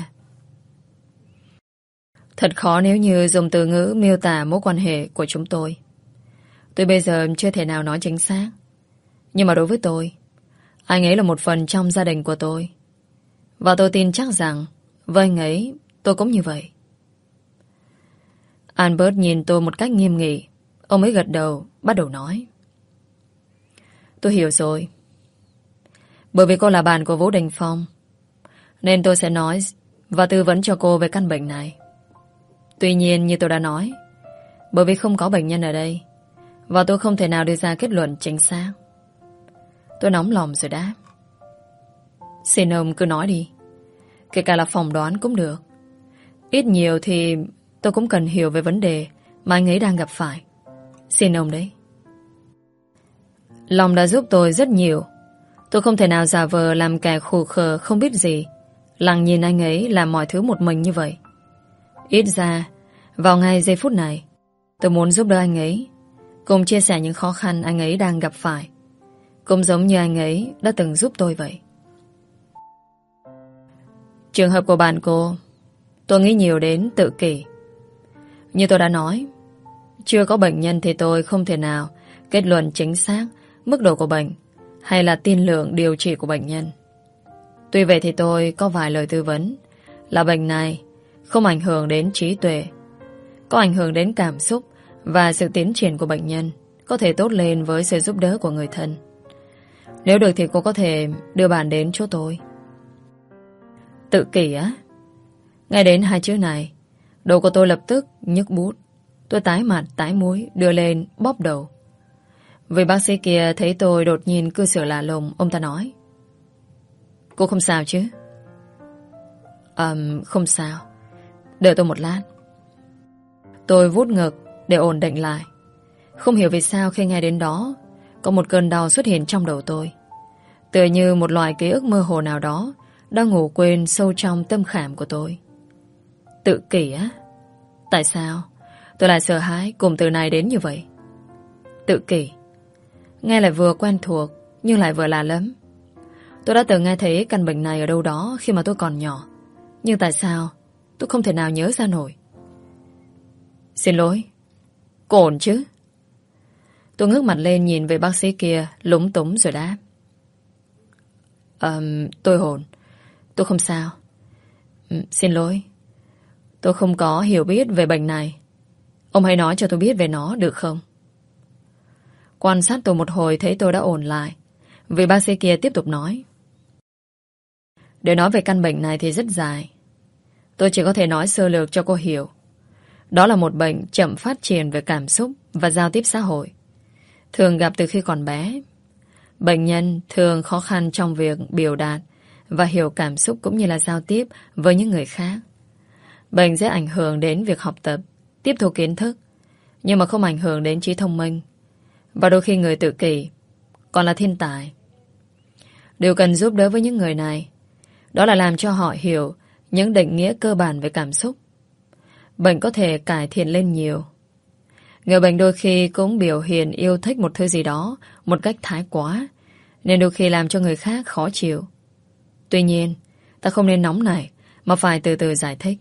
Thật khó nếu như dùng từ ngữ miêu tả mối quan hệ của chúng tôi. Tôi bây giờ chưa thể nào nói chính xác. Nhưng mà đối với tôi, anh ấy là một phần trong gia đình của tôi. Và tôi tin chắc rằng với anh ấy, tôi cũng như vậy. Albert nhìn tôi một cách nghiêm nghị. Ông ấy gật đầu, bắt đầu nói. Tôi hiểu rồi. Bởi vì cô là bạn của Vũ Đình Phong, nên tôi sẽ nói và tư vấn cho cô về căn bệnh này. Tuy nhiên như tôi đã nói, bởi vì không có bệnh nhân ở đây và tôi không thể nào đưa ra kết luận chính xác. Tôi nóng lòng rồi đáp. Xin ông cứ nói đi. Kể cả là phỏng đoán cũng được. Ít nhiều thì tôi cũng cần hiểu về vấn đề mà anh ấy đang gặp phải. Xin ông đấy. Long đã giúp tôi rất nhiều. Tôi không thể nào giả vờ làm kẻ khù khờ không biết gì, lặng nhìn anh ấy làm mọi thứ một mình như vậy. Ít ra, vào ngay giây phút này, tôi muốn giúp đỡ anh ấy, cùng chia sẻ những khó khăn anh ấy đang gặp phải, cũng giống như anh ấy đã từng giúp tôi vậy. Trường hợp của bạn cô, tôi nghĩ nhiều đến tự kỷ. Như tôi đã nói, chưa có bệnh nhân thì tôi không thể nào kết luận chính xác mức độ của bệnh hay là tiên lượng điều trị của bệnh nhân. Tuy vậy thì tôi có vài lời tư vấn là bệnh này không ảnh hưởng đến trí tuệ, có ảnh hưởng đến cảm xúc và sự tiến triển của bệnh nhân có thể tốt lên với sự giúp đỡ của người thân. Nếu được thì cô có thể đưa bạn đến chỗ tôi. Tự kỷ á? Ngay đến hai chữ này, đầu của tôi lập tức nhức bút. Tôi tái mặt tái mũi, đưa lên bóp đầu. Vị bác sĩ kia thấy tôi đột nhiên cư xử lạ lùng, ông ta nói. Cô không sao chứ? Ờm, um, không sao. Đợi tôi một lát. Tôi vuốt ngực để ổn định lại. Không hiểu vì sao khi nghe đến đó, có một cơn đau xuất hiện trong đầu tôi. Tựa như một loại ký ức mơ hồ nào đó đang ngủ quên sâu trong tâm khảm của tôi. Tự kỷ á? Tại sao tôi lại sợ hãi cùng từ này đến như vậy? Tự kỷ, nghe lại vừa quen thuộc nhưng lại vừa lạ lắm. Tôi đã từng nghe thấy căn bệnh này ở đâu đó khi mà tôi còn nhỏ, nhưng tại sao tôi không thể nào nhớ ra nổi. Xin lỗi, cô ổn chứ? Tôi ngước mặt lên nhìn về bác sĩ kia, lúng túng rồi đáp. um, Tôi ổn. Tôi không sao. um, Xin lỗi, tôi không có hiểu biết về bệnh này. Ông hãy nói cho tôi biết về nó được không? Quan sát tôi một hồi thấy tôi đã ổn lại, vị bác sĩ kia tiếp tục nói. Để nói về căn bệnh này thì rất dài. Tôi chỉ có thể nói sơ lược cho cô hiểu. Đó là một bệnh chậm phát triển về cảm xúc và giao tiếp xã hội, thường gặp từ khi còn bé. Bệnh nhân thường khó khăn trong việc biểu đạt và hiểu cảm xúc cũng như là giao tiếp với những người khác. Bệnh sẽ ảnh hưởng đến việc học tập, tiếp thu kiến thức, nhưng mà không ảnh hưởng đến trí thông minh. Và đôi khi người tự kỷ còn là thiên tài. Điều cần giúp đỡ với những người này đó là làm cho họ hiểu những định nghĩa cơ bản về cảm xúc. Bệnh có thể cải thiện lên nhiều. Người bệnh đôi khi cũng biểu hiện yêu thích một thứ gì đó một cách thái quá, nên đôi khi làm cho người khác khó chịu. Tuy nhiên, ta không nên nóng nảy mà phải từ từ giải thích.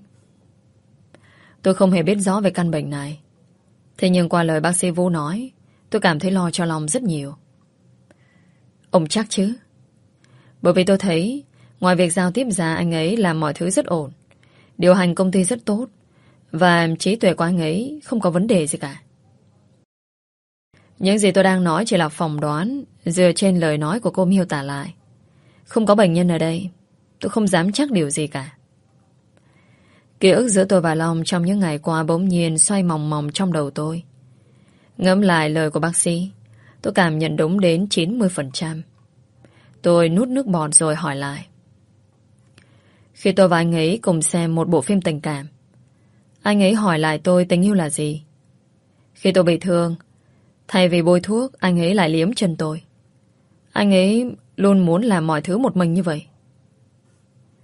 Tôi không hề biết rõ về căn bệnh này. Thế nhưng qua lời bác sĩ Vũ nói, tôi cảm thấy lo cho lòng rất nhiều. Ông chắc chứ? Bởi vì tôi thấy ngoài việc giao tiếp ra, anh ấy làm mọi thứ rất ổn, điều hành công ty rất tốt, và trí tuệ của anh ấy không có vấn đề gì cả. Những gì tôi đang nói chỉ là phỏng đoán dựa trên lời nói của cô miêu tả lại. Không có bệnh nhân ở đây, tôi không dám chắc điều gì cả. Ký ức giữa tôi và Long trong những ngày qua bỗng nhiên xoay mòng mòng trong đầu tôi. Ngẫm lại lời của bác sĩ, tôi cảm nhận đúng đến chín mươi phần trăm. Tôi nuốt nước bọt rồi hỏi lại. Khi tôi và anh ấy cùng xem một bộ phim tình cảm, anh ấy hỏi lại tôi tình yêu là gì. Khi tôi bị thương, thay vì bôi thuốc, anh ấy lại liếm chân tôi. Anh ấy luôn muốn làm mọi thứ một mình như vậy.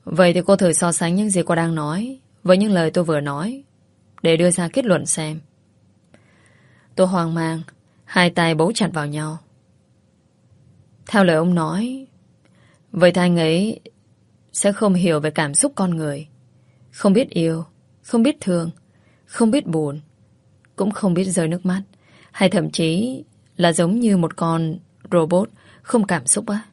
Vậy thì cô thử so sánh những gì cô đang nói với những lời tôi vừa nói để đưa ra kết luận xem. Tôi hoang mang, hai tay bấu chặt vào nhau. Theo lời ông nói, vậy thì anh ấy sẽ không hiểu về cảm xúc con người, không biết yêu, không biết thương, không biết buồn, cũng không biết rơi nước mắt, hay thậm chí là giống như một con robot không cảm xúc á.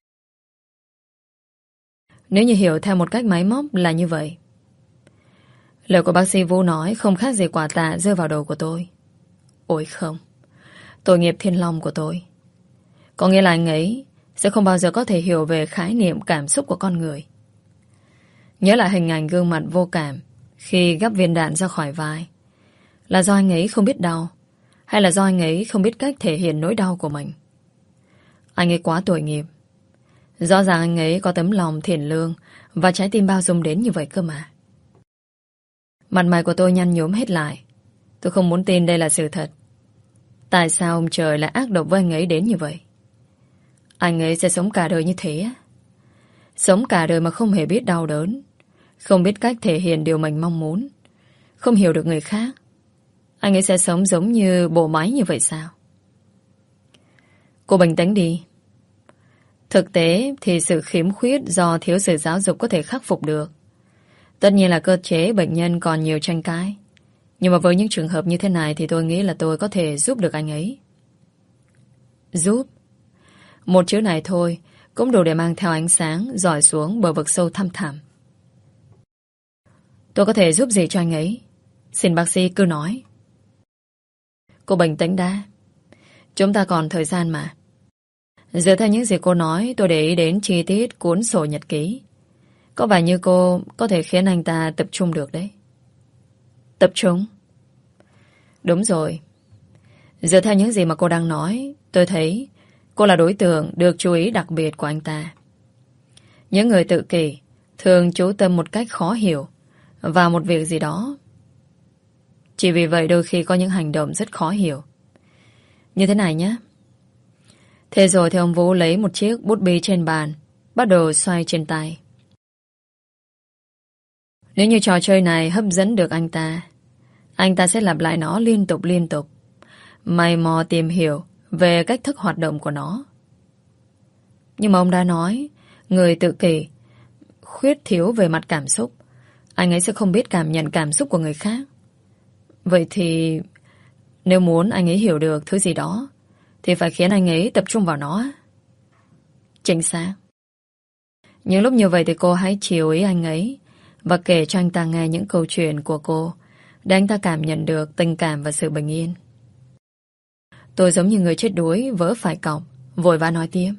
Nếu như hiểu theo một cách máy móc là như vậy. Lời của bác sĩ Vũ nói không khác gì quả tạ rơi vào đầu của tôi. Ôi không, tội nghiệp thiên long của tôi. Có nghĩa là anh ấy sẽ không bao giờ có thể hiểu về khái niệm cảm xúc của con người. Nhớ lại hình ảnh gương mặt vô cảm khi gắp viên đạn ra khỏi vai. Là do anh ấy không biết đau, hay là do anh ấy không biết cách thể hiện nỗi đau của mình? Anh ấy quá tội nghiệp. Rõ ràng anh ấy có tấm lòng thiện lương và trái tim bao dung đến như vậy cơ mà. Mặt mày của tôi nhăn nhúm hết lại. Tôi không muốn tin đây là sự thật. Tại sao ông trời lại ác độc với anh ấy đến như vậy? Anh ấy sẽ sống cả đời như thế á? Sống cả đời mà không hề biết đau đớn, không biết cách thể hiện điều mình mong muốn, không hiểu được người khác. Anh ấy sẽ sống giống như bộ máy như vậy sao? Cô bình tĩnh đi. Thực tế thì sự khiếm khuyết do thiếu sự giáo dục có thể khắc phục được. Tất nhiên là cơ chế bệnh nhân còn nhiều tranh cãi. Nhưng mà với những trường hợp như thế này thì tôi nghĩ là tôi có thể giúp được anh ấy. Giúp? Một chữ này thôi cũng đủ để mang theo ánh sáng dọi xuống bờ vực sâu thăm thẳm. Tôi có thể giúp gì cho anh ấy? Xin bác sĩ cứ nói. Cô bình tĩnh đã. Chúng ta còn thời gian mà. Dựa theo những gì cô nói, tôi để ý đến chi tiết cuốn sổ nhật ký. Có vẻ như cô có thể khiến anh ta tập trung được đấy. Tập trung? Đúng rồi. Dựa theo những gì mà cô đang nói, tôi thấy cô là đối tượng được chú ý đặc biệt của anh ta. Những người tự kỷ thường chú tâm một cách khó hiểu vào một việc gì đó. Chỉ vì vậy đôi khi có những hành động rất khó hiểu. Như thế này nhé. Thế rồi thì ông Vũ lấy một chiếc bút bi trên bàn, bắt đầu xoay trên tay. Nếu như trò chơi này hấp dẫn được anh ta, anh ta sẽ lặp lại nó liên tục liên tục, mày mò tìm hiểu về cách thức hoạt động của nó. Nhưng mà ông đã nói, người tự kỷ khuyết thiếu về mặt cảm xúc, anh ấy sẽ không biết cảm nhận cảm xúc của người khác. Vậy thì nếu muốn anh ấy hiểu được thứ gì đó thì phải khiến anh ấy tập trung vào nó. Chính xác. Những lúc như vậy thì cô hãy chiều ý anh ấy và kể cho anh ta nghe những câu chuyện của cô để anh ta cảm nhận được tình cảm và sự bình yên. Tôi giống như người chết đuối vỡ phải cọc, vội vã nói tiếp.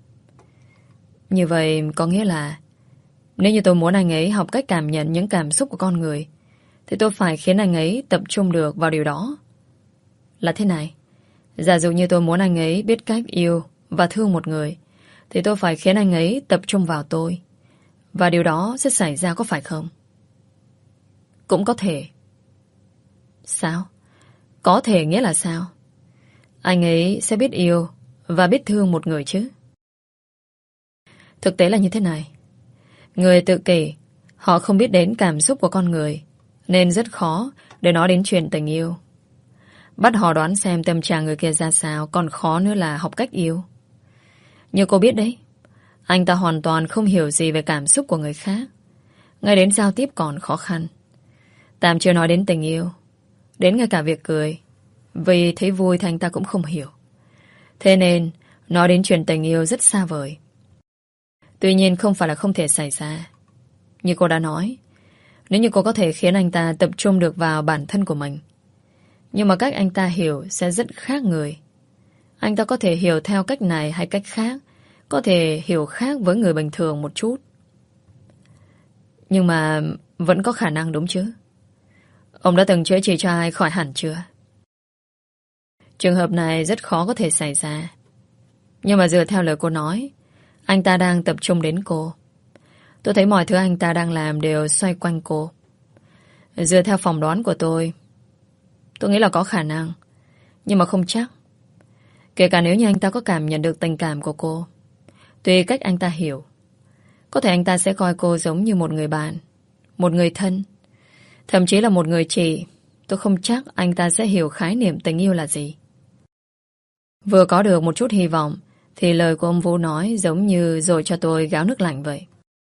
Như vậy có nghĩa là nếu như tôi muốn anh ấy học cách cảm nhận những cảm xúc của con người thì tôi phải khiến anh ấy tập trung được vào điều đó. Là thế này. Giả dụ như tôi muốn anh ấy biết cách yêu và thương một người thì tôi phải khiến anh ấy tập trung vào tôi. Và điều đó sẽ xảy ra có phải không? Cũng có thể. Sao? Có thể nghĩa là sao? Anh ấy sẽ biết yêu và biết thương một người chứ? Thực tế là như thế này. Người tự kỷ, họ không biết đến cảm xúc của con người, nên rất khó để nói đến chuyện tình yêu. Bắt họ đoán xem tâm trạng người kia ra sao còn khó nữa là học cách yêu. Như cô biết đấy, anh ta hoàn toàn không hiểu gì về cảm xúc của người khác. Ngay đến giao tiếp còn khó khăn. Tạm chưa nói đến tình yêu. Đến ngay cả việc cười. Vì thấy vui thì anh ta cũng không hiểu. Thế nên nói đến chuyện tình yêu rất xa vời. Tuy nhiên không phải là không thể xảy ra. Như cô đã nói, nếu như cô có thể khiến anh ta tập trung được vào bản thân của mình, nhưng mà cách anh ta hiểu sẽ rất khác người. Anh ta có thể hiểu theo cách này hay cách khác, có thể hiểu khác với người bình thường một chút. Nhưng mà vẫn có khả năng đúng chứ? Ông đã từng chữa trị cho ai khỏi hẳn chưa? Trường hợp này rất khó có thể xảy ra. Nhưng mà dựa theo lời cô nói, anh ta đang tập trung đến cô. Tôi thấy mọi thứ anh ta đang làm đều xoay quanh cô. Dựa theo phỏng đoán của tôi, tôi nghĩ là có khả năng, nhưng mà không chắc. Kể cả nếu như anh ta có cảm nhận được tình cảm của cô, tùy cách anh ta hiểu, Có thể anh ta sẽ coi cô giống như một người bạn, một người thân, thậm chí là một người chị. Tôi không chắc anh ta sẽ hiểu khái niệm tình yêu là gì. Vừa có được một chút hy vọng thì lời của ông Vũ nói giống như dội cho tôi gáo nước lạnh vậy.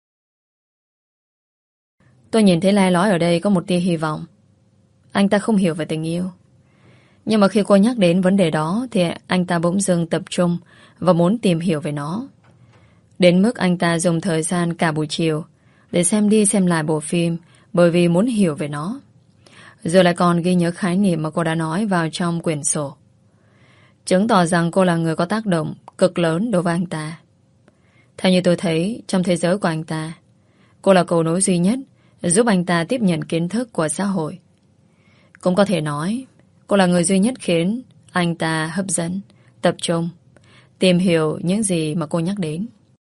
Tôi nhìn thấy le lói ở đây có một tia hy vọng. Anh ta không hiểu về tình yêu. Nhưng mà khi cô nhắc đến vấn đề đó thì anh ta bỗng dưng tập trung và muốn tìm hiểu về nó. Đến mức anh ta dùng thời gian cả buổi chiều để xem đi xem lại bộ phim bởi vì muốn hiểu về nó. Rồi lại còn ghi nhớ khái niệm mà cô đã nói vào trong quyển sổ. Chứng tỏ rằng cô là người có tác động cực lớn đối với anh ta. Theo như tôi thấy, trong thế giới của anh ta, cô là cầu nối duy nhất giúp anh ta tiếp nhận kiến thức của xã hội. Cũng có thể nói, cô là người duy nhất khiến anh ta hấp dẫn, tập trung, tìm hiểu những gì mà cô nhắc đến.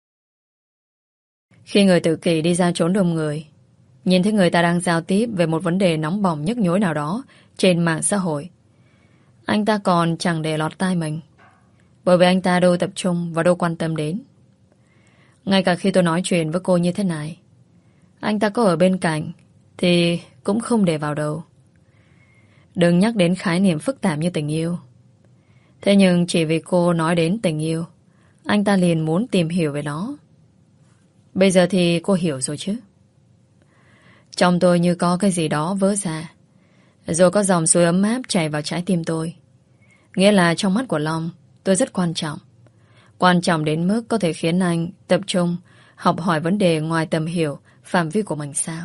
Khi người tự kỷ đi ra chốn đông người, nhìn thấy người ta đang giao tiếp về một vấn đề nóng bỏng nhức nhối nào đó trên mạng xã hội, anh ta còn chẳng để lọt tai mình, bởi vì anh ta đâu tập trung và đâu quan tâm đến. Ngay cả khi tôi nói chuyện với cô như thế này, anh ta có ở bên cạnh thì cũng không để vào đầu. Đừng nhắc đến khái niệm phức tạp như tình yêu. Thế nhưng chỉ vì cô nói đến tình yêu, anh ta liền muốn tìm hiểu về nó. Bây giờ thì cô hiểu rồi chứ. Trong tôi như có cái gì đó vỡ ra, rồi có dòng suối ấm áp chảy vào trái tim tôi. Nghĩa là trong mắt của Long, tôi rất quan trọng. Quan trọng đến mức có thể khiến anh tập trung học hỏi vấn đề ngoài tầm hiểu, phạm vi của mình sao.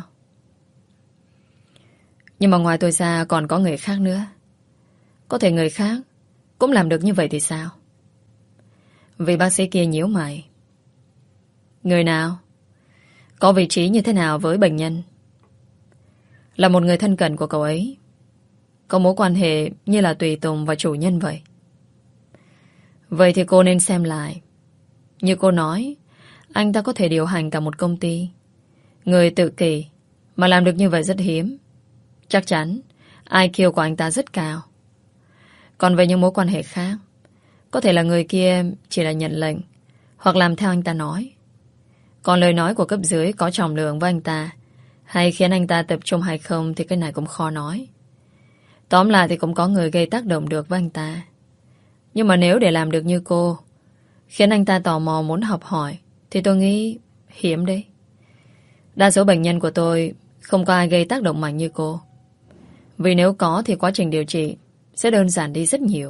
Nhưng mà ngoài tôi ra còn có người khác nữa. Có thể người khác cũng làm được như vậy thì sao? Vì bác sĩ kia nhíu mày. Người nào? Có vị trí như thế nào với bệnh nhân? Là một người thân cận của cậu ấy. Có mối quan hệ như là tùy tùng và chủ nhân vậy. Vậy thì cô nên xem lại. Như cô nói, anh ta có thể điều hành cả một công ty. Người tự kỷ mà làm được như vậy rất hiếm. Chắc chắn i kiu của anh ta rất cao. Còn về những mối quan hệ khác, có thể là người kia chỉ là nhận lệnh hoặc làm theo anh ta nói. Còn lời nói của cấp dưới có trọng lượng với anh ta hay khiến anh ta tập trung hay không thì cái này cũng khó nói. Tóm lại thì cũng có người gây tác động được với anh ta. Nhưng mà nếu để làm được như cô, khiến anh ta tò mò muốn học hỏi, thì tôi nghĩ hiếm đấy. Đa số bệnh nhân của tôi không có ai gây tác động mạnh như cô. Vì nếu có thì quá trình điều trị sẽ đơn giản đi rất nhiều.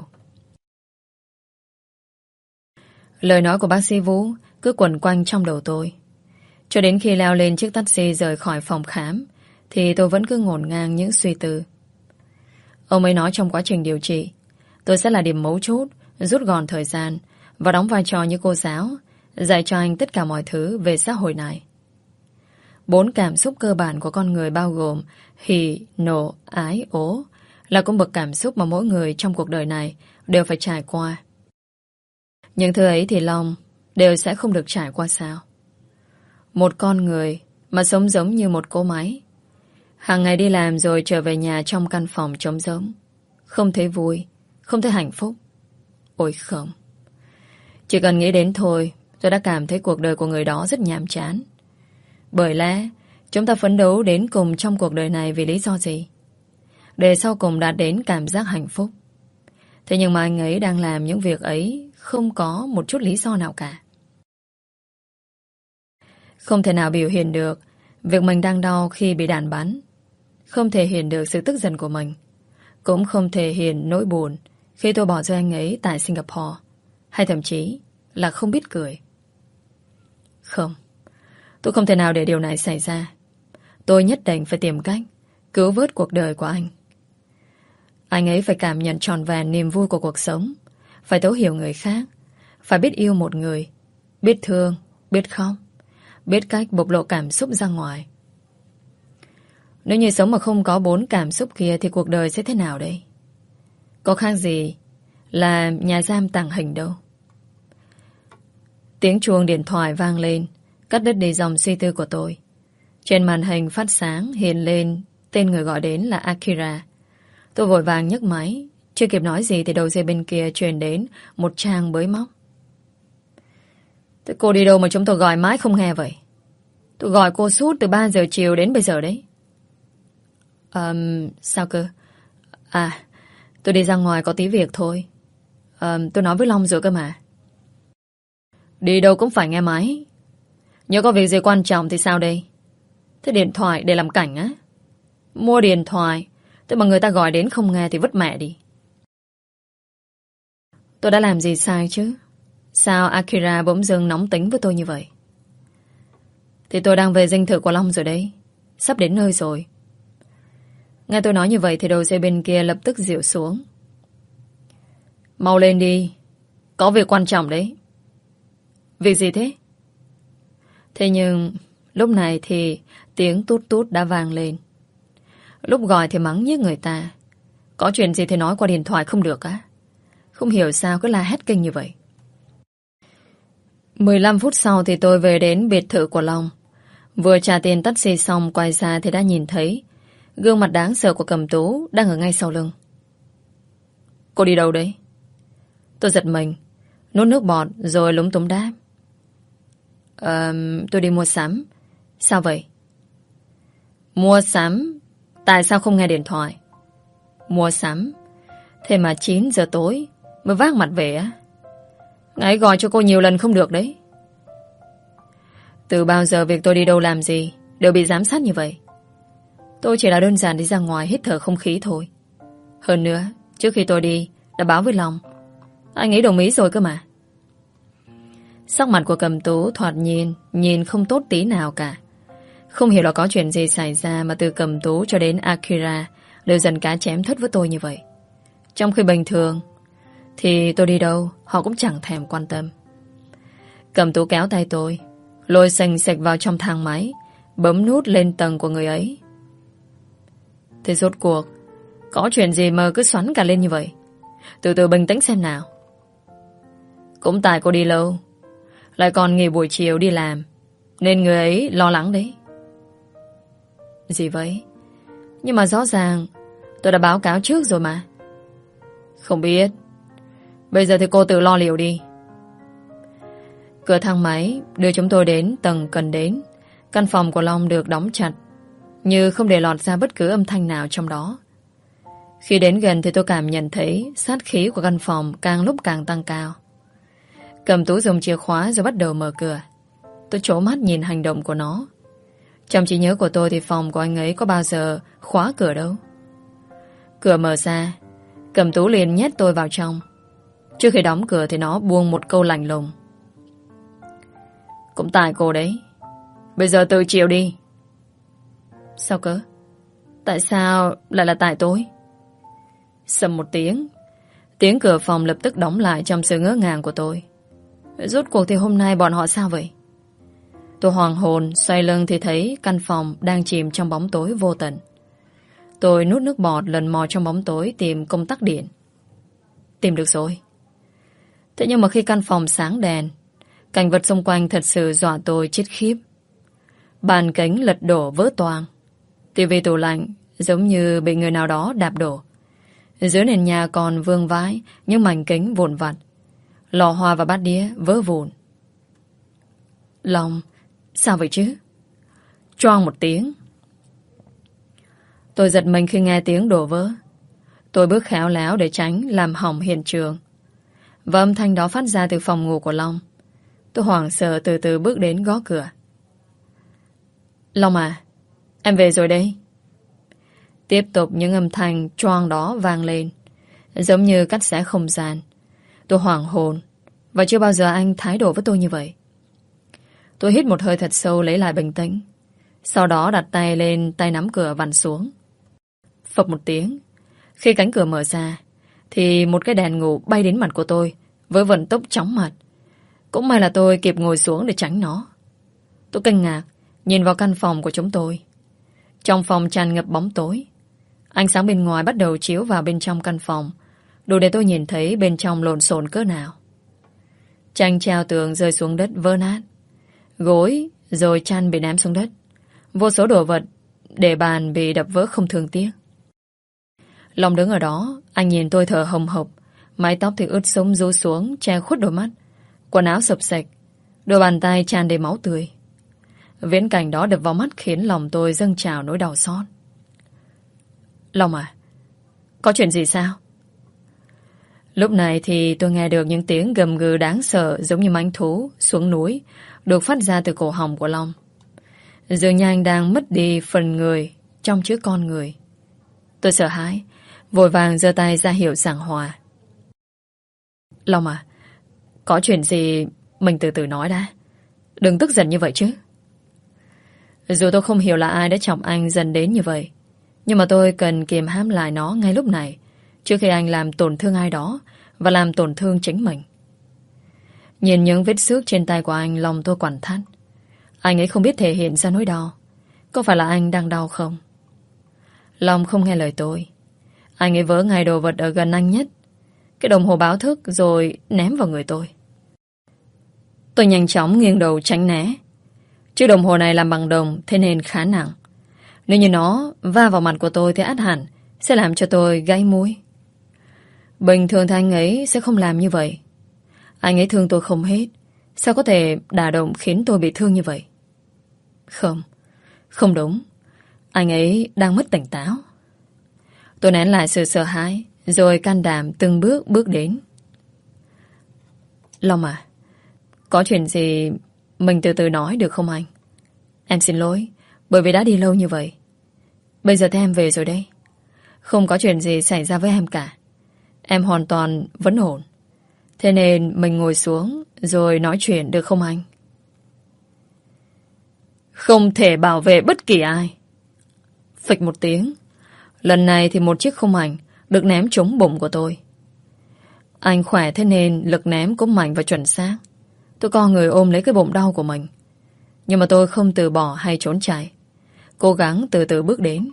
Lời nói của bác sĩ Vũ cứ quẩn quanh trong đầu tôi. Cho đến khi leo lên chiếc taxi rời khỏi phòng khám thì tôi vẫn cứ ngổn ngang những suy tư. Ông ấy nói trong quá trình điều trị, tôi sẽ là điểm mấu chốt, rút gọn thời gian và đóng vai trò như cô giáo, dạy cho anh tất cả mọi thứ về xã hội này. Bốn cảm xúc cơ bản của con người bao gồm hỉ, nộ, ái, ố là cung bậc cảm xúc mà mỗi người trong cuộc đời này đều phải trải qua. Những thứ ấy thì Long đều sẽ không được trải qua sao? Một con người mà sống giống như một cỗ máy, hàng ngày đi làm rồi trở về nhà trong căn phòng trống rỗng, không thấy vui, không thấy hạnh phúc. Ôi không. Chỉ cần nghĩ đến thôi, tôi đã cảm thấy cuộc đời của người đó rất nhàm chán. Bởi lẽ chúng ta phấn đấu đến cùng trong cuộc đời này vì lý do gì? Để sau cùng đạt đến cảm giác hạnh phúc. Thế nhưng mà anh ấy đang làm những việc ấy không có một chút lý do nào cả. Không thể nào biểu hiện được việc mình đang đau khi bị đạn bắn. Không thể hiện được sự tức giận của mình. Cũng không thể hiện nỗi buồn khi tôi bỏ rơi anh ấy tại Singapore. Hay thậm chí là không biết cười. Không, tôi không thể nào để điều này xảy ra. Tôi nhất định phải tìm cách cứu vớt cuộc đời của anh. Anh ấy phải cảm nhận trọn vẹn niềm vui của cuộc sống, phải thấu hiểu người khác, phải biết yêu một người, biết thương, biết khóc, biết cách bộc lộ cảm xúc ra ngoài. Nếu như sống mà không có bốn cảm xúc kia thì cuộc đời sẽ thế nào đây? Có khác gì là nhà giam tàng hình đâu. Tiếng chuông điện thoại vang lên, cắt đứt đi dòng suy tư của tôi. Trên màn hình phát sáng hiện lên tên người gọi đến là Akira. Tôi vội vàng nhấc máy. Chưa kịp nói gì thì đầu dây bên kia truyền đến một trang bới móc. Thế cô đi đâu mà chúng tôi gọi mãi không nghe vậy? Tôi gọi cô suốt từ ba giờ chiều đến bây giờ đấy. um, Sao cơ? À, tôi đi ra ngoài có tí việc thôi. um, Tôi nói với Long rồi cơ mà. Đi đâu cũng phải nghe máy. Nhớ có việc gì quan trọng thì sao đây? Thế điện thoại để làm cảnh á? Mua điện thoại thế mà người ta gọi đến không nghe thì vứt mẹ đi. Tôi đã làm gì sai chứ? Sao Akira bỗng dưng nóng tính với tôi như vậy? Thì tôi đang về dinh thự của Long rồi đấy. Sắp đến nơi rồi. Nghe tôi nói như vậy thì đầu dây bên kia lập tức dịu xuống. Mau lên đi. Có việc quan trọng đấy. Việc gì thế? Thế nhưng lúc này thì tiếng tút tút đã vang lên. Lúc gọi thì mắng nhức người ta. Có chuyện gì thì nói qua điện thoại không được á? Không hiểu sao cứ la hét kinh như vậy. mười lăm phút sau thì tôi về đến biệt thự của Long. Vừa trả tiền taxi xong quay ra thì đã nhìn thấy gương mặt đáng sợ của Cẩm Tú đang ở ngay sau lưng. Cô đi đâu đấy? Tôi giật mình, nuốt nước bọt rồi lúng túng đáp. Ờ, tôi đi mua sắm. Sao vậy? Mua sắm? Tại sao không nghe điện thoại? Mua sắm? Thế mà chín giờ tối mới vác mặt về á? Ngày gọi cho cô nhiều lần không được đấy. Từ bao giờ việc tôi đi đâu làm gì đều bị giám sát như vậy? Tôi chỉ là đơn giản đi ra ngoài hít thở không khí thôi. Hơn nữa, trước khi tôi đi đã báo với Long. Anh ấy đồng ý rồi cơ mà. Sắc mặt của Cẩm Tú thoạt nhìn nhìn không tốt tí nào cả. Không hiểu là có chuyện gì xảy ra mà từ Cẩm Tú cho đến Akira đều dần cá chém thất với tôi như vậy. Trong khi bình thường thì tôi đi đâu họ cũng chẳng thèm quan tâm. Cẩm Tú kéo tay tôi, lôi xành xạch vào trong thang máy, bấm nút lên tầng của người ấy. Thế rốt cuộc có chuyện gì mà cứ xoắn cả lên như vậy? Từ từ bình tĩnh xem nào. Cũng tại cô đi lâu, lại còn nghỉ buổi chiều đi làm, nên người ấy lo lắng đấy. Gì vậy? Nhưng mà rõ ràng tôi đã báo cáo trước rồi mà. Không biết. Bây giờ thì cô tự lo liệu đi. Cửa thang máy đưa chúng tôi đến tầng cần đến. Căn phòng của Long được đóng chặt, như không để lọt ra bất cứ âm thanh nào trong đó. Khi đến gần thì tôi cảm nhận thấy sát khí của căn phòng càng lúc càng tăng cao. Cẩm Tú dùng chìa khóa rồi bắt đầu mở cửa. Tôi trố mắt nhìn hành động của nó. Trong trí nhớ của tôi thì phòng của anh ấy có bao giờ khóa cửa đâu. Cửa mở ra, Cẩm Tú liền nhét tôi vào trong. Trước khi đóng cửa thì nó buông một câu lạnh lùng. Cũng tại cô đấy. Bây giờ tự chịu đi. Sao cơ? Tại sao lại là tại tôi? Sầm một tiếng, tiếng cửa phòng lập tức đóng lại trong sự ngỡ ngàng của tôi. Rốt cuộc thì hôm nay bọn họ sao vậy? Tôi hoàng hồn xoay lưng thì thấy căn phòng đang chìm trong bóng tối vô tận. Tôi nuốt nước bọt lần mò trong bóng tối tìm công tắc điện. Tìm được rồi. Thế nhưng mà khi căn phòng sáng đèn, cảnh vật xung quanh thật sự dọa tôi chết khiếp. Bàn kính lật đổ vỡ toang. Tivi tủ lạnh giống như bị người nào đó đạp đổ. Dưới nền nhà còn vương vãi những mảnh kính vụn vặt. Lò hoa và bát đĩa vỡ vụn. Long, sao vậy chứ? Choang một tiếng. Tôi giật mình khi nghe tiếng đổ vỡ. Tôi bước khéo léo để tránh làm hỏng hiện trường. Và âm thanh đó phát ra từ phòng ngủ của Long. Tôi hoảng sợ từ từ bước đến gõ cửa. Long à, em về rồi đây. Tiếp tục những âm thanh choang đó vang lên, giống như cắt xé không gian. Tôi hoảng hồn, và chưa bao giờ anh thái độ với tôi như vậy. Tôi hít một hơi thật sâu lấy lại bình tĩnh. Sau đó đặt tay lên tay nắm cửa vặn xuống. Phập một tiếng, khi cánh cửa mở ra thì một cái đèn ngủ bay đến mặt của tôi với vận tốc chóng mặt. Cũng may là tôi kịp ngồi xuống để tránh nó. Tôi kinh ngạc nhìn vào căn phòng của chúng tôi. Trong phòng tràn ngập bóng tối. Ánh sáng bên ngoài bắt đầu chiếu vào bên trong căn phòng, đủ để tôi nhìn thấy bên trong lộn xộn cỡ nào. Tranh treo tường rơi xuống đất vỡ nát. Gối rồi chăn bị ném xuống đất. Vô số đồ vật để bàn bị đập vỡ không thương tiếc. Long đứng ở đó, anh nhìn tôi thở hồng hộc, mái tóc thì ướt sũng rũ xuống che khuất đôi mắt, quần áo sập sạch, đôi bàn tay tràn đầy máu tươi. Viễn cảnh đó đập vào mắt khiến lòng tôi dâng trào nỗi đau xót. Long à, có chuyện gì sao? Lúc này thì tôi nghe được những tiếng gầm gừ đáng sợ giống như mãnh thú xuống núi được phát ra từ cổ họng của Long. Dường như anh đang mất đi phần người trong chữ con người. Tôi sợ hãi, vội vàng giơ tay ra hiệu giảng hòa. Long à, có chuyện gì mình từ từ nói đã. Đừng tức giận như vậy chứ. Dù tôi không hiểu là ai đã chọc anh dần đến như vậy, nhưng mà tôi cần kiềm hãm lại nó ngay lúc này, trước khi anh làm tổn thương ai đó và làm tổn thương chính mình. Nhìn những vết xước trên tay của anh, lòng tôi quặn thắt. Anh ấy không biết thể hiện ra nỗi đau. Có phải là anh đang đau không? Long không nghe lời tôi. Anh ấy vớ ngay đồ vật ở gần anh nhất, cái đồng hồ báo thức, rồi ném vào người tôi. Tôi nhanh chóng nghiêng đầu tránh né. Chiếc đồng hồ này làm bằng đồng, thế nên khá nặng. Nếu như nó va vào mặt của tôi thì ắt hẳn sẽ làm cho tôi gãy mũi. Bình thường thì anh ấy sẽ không làm như vậy. Anh ấy thương tôi không hết. Sao có thể đả động khiến tôi bị thương như vậy? Không, không đúng. Anh ấy đang mất tỉnh táo. Tôi nén lại sự sợ hãi, rồi can đảm từng bước bước đến. Long à, có chuyện gì mình từ từ nói được không anh? Em xin lỗi, bởi vì đã đi lâu như vậy. Bây giờ thì em về rồi đây. Không có chuyện gì xảy ra với em cả. Em hoàn toàn vẫn ổn. Thế nên mình ngồi xuống rồi nói chuyện được không anh? Không thể bảo vệ bất kỳ ai. Phịch một tiếng. Lần này thì một chiếc khung ảnh được ném trúng bụng của tôi. Anh khỏe thế nên lực ném cũng mạnh và chuẩn xác. Tôi co người ôm lấy cái bụng đau của mình. Nhưng mà tôi không từ bỏ hay trốn chạy. Cố gắng từ từ bước đến.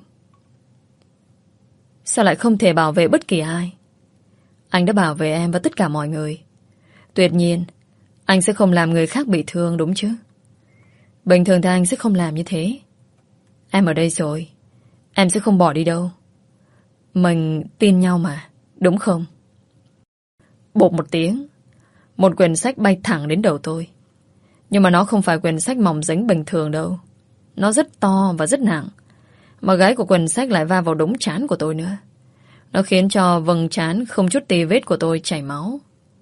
Sao lại không thể bảo vệ bất kỳ ai? Anh đã bảo vệ em và tất cả mọi người. Tuyệt nhiên anh sẽ không làm người khác bị thương, đúng chứ? Bình thường thì anh sẽ không làm như thế. Em ở đây rồi, em sẽ không bỏ đi đâu. Mình tin nhau mà, đúng không? Bột một tiếng, một quyển sách bay thẳng đến đầu tôi. Nhưng mà nó không phải quyển sách mỏng dính bình thường đâu. Nó rất to và rất nặng. Mà gáy của quyển sách lại va vào đống trán của tôi nữa. Nó khiến cho vầng trán không chút tì vết của tôi chảy máu.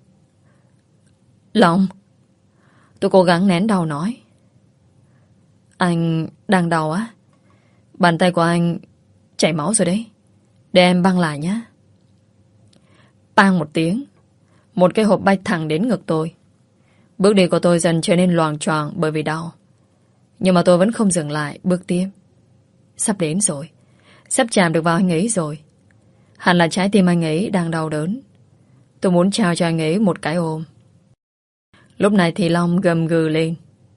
Long, tôi cố gắng nén đau nói. Anh đang đau á? Bàn tay của anh chảy máu rồi đấy. Để em băng lại nhé. Bang một tiếng, một cái hộp bay thẳng đến ngực tôi. Bước đi của tôi dần trở nên loạng choạng bởi vì đau. Nhưng mà tôi vẫn không dừng lại, bước tiếp. Sắp đến rồi. Sắp chạm được vào anh ấy rồi. Hẳn là trái tim anh ấy đang đau đớn. Tôi muốn trao cho anh ấy một cái ôm. Lúc này thì Long gầm gừ lên.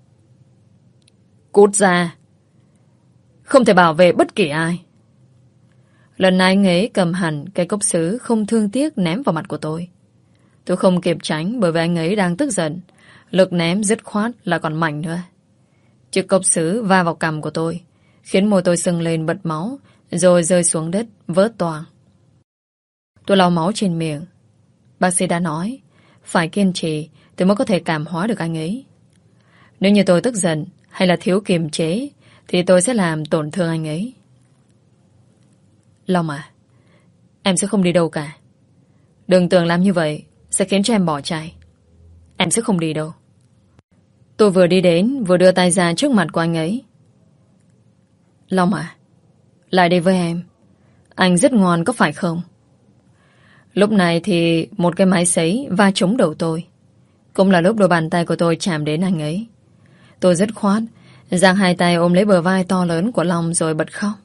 Cút ra. Không thể bảo vệ bất kỳ ai. Lần này anh ấy cầm hẳn cây cốc sứ không thương tiếc ném vào mặt của tôi. Tôi không kịp tránh bởi vì anh ấy đang tức giận. Lực ném dứt khoát là còn mạnh nữa. Chiếc cốc sứ va vào cằm của tôi, khiến môi tôi sưng lên bật máu, rồi rơi xuống đất vỡ toang. Tôi lau máu trên miệng. Bác sĩ đã nói phải kiên trì tôi mới có thể cảm hóa được anh ấy. Nếu như tôi tức giận hay là thiếu kiềm chế thì tôi sẽ làm tổn thương anh ấy. Long à, em sẽ không đi đâu cả. Đừng tưởng làm như vậy sẽ khiến cho em bỏ chạy. Em sẽ không đi đâu. Tôi vừa đi đến vừa đưa tay ra trước mặt của anh ấy. Long à, lại đây với em. Anh rất ngoan có phải không? Lúc này thì một cái máy sấy va trúng đầu tôi. Cũng là lúc đôi bàn tay của tôi chạm đến anh ấy. Tôi dứt khoát giang hai tay ôm lấy bờ vai to lớn của Long rồi bật khóc.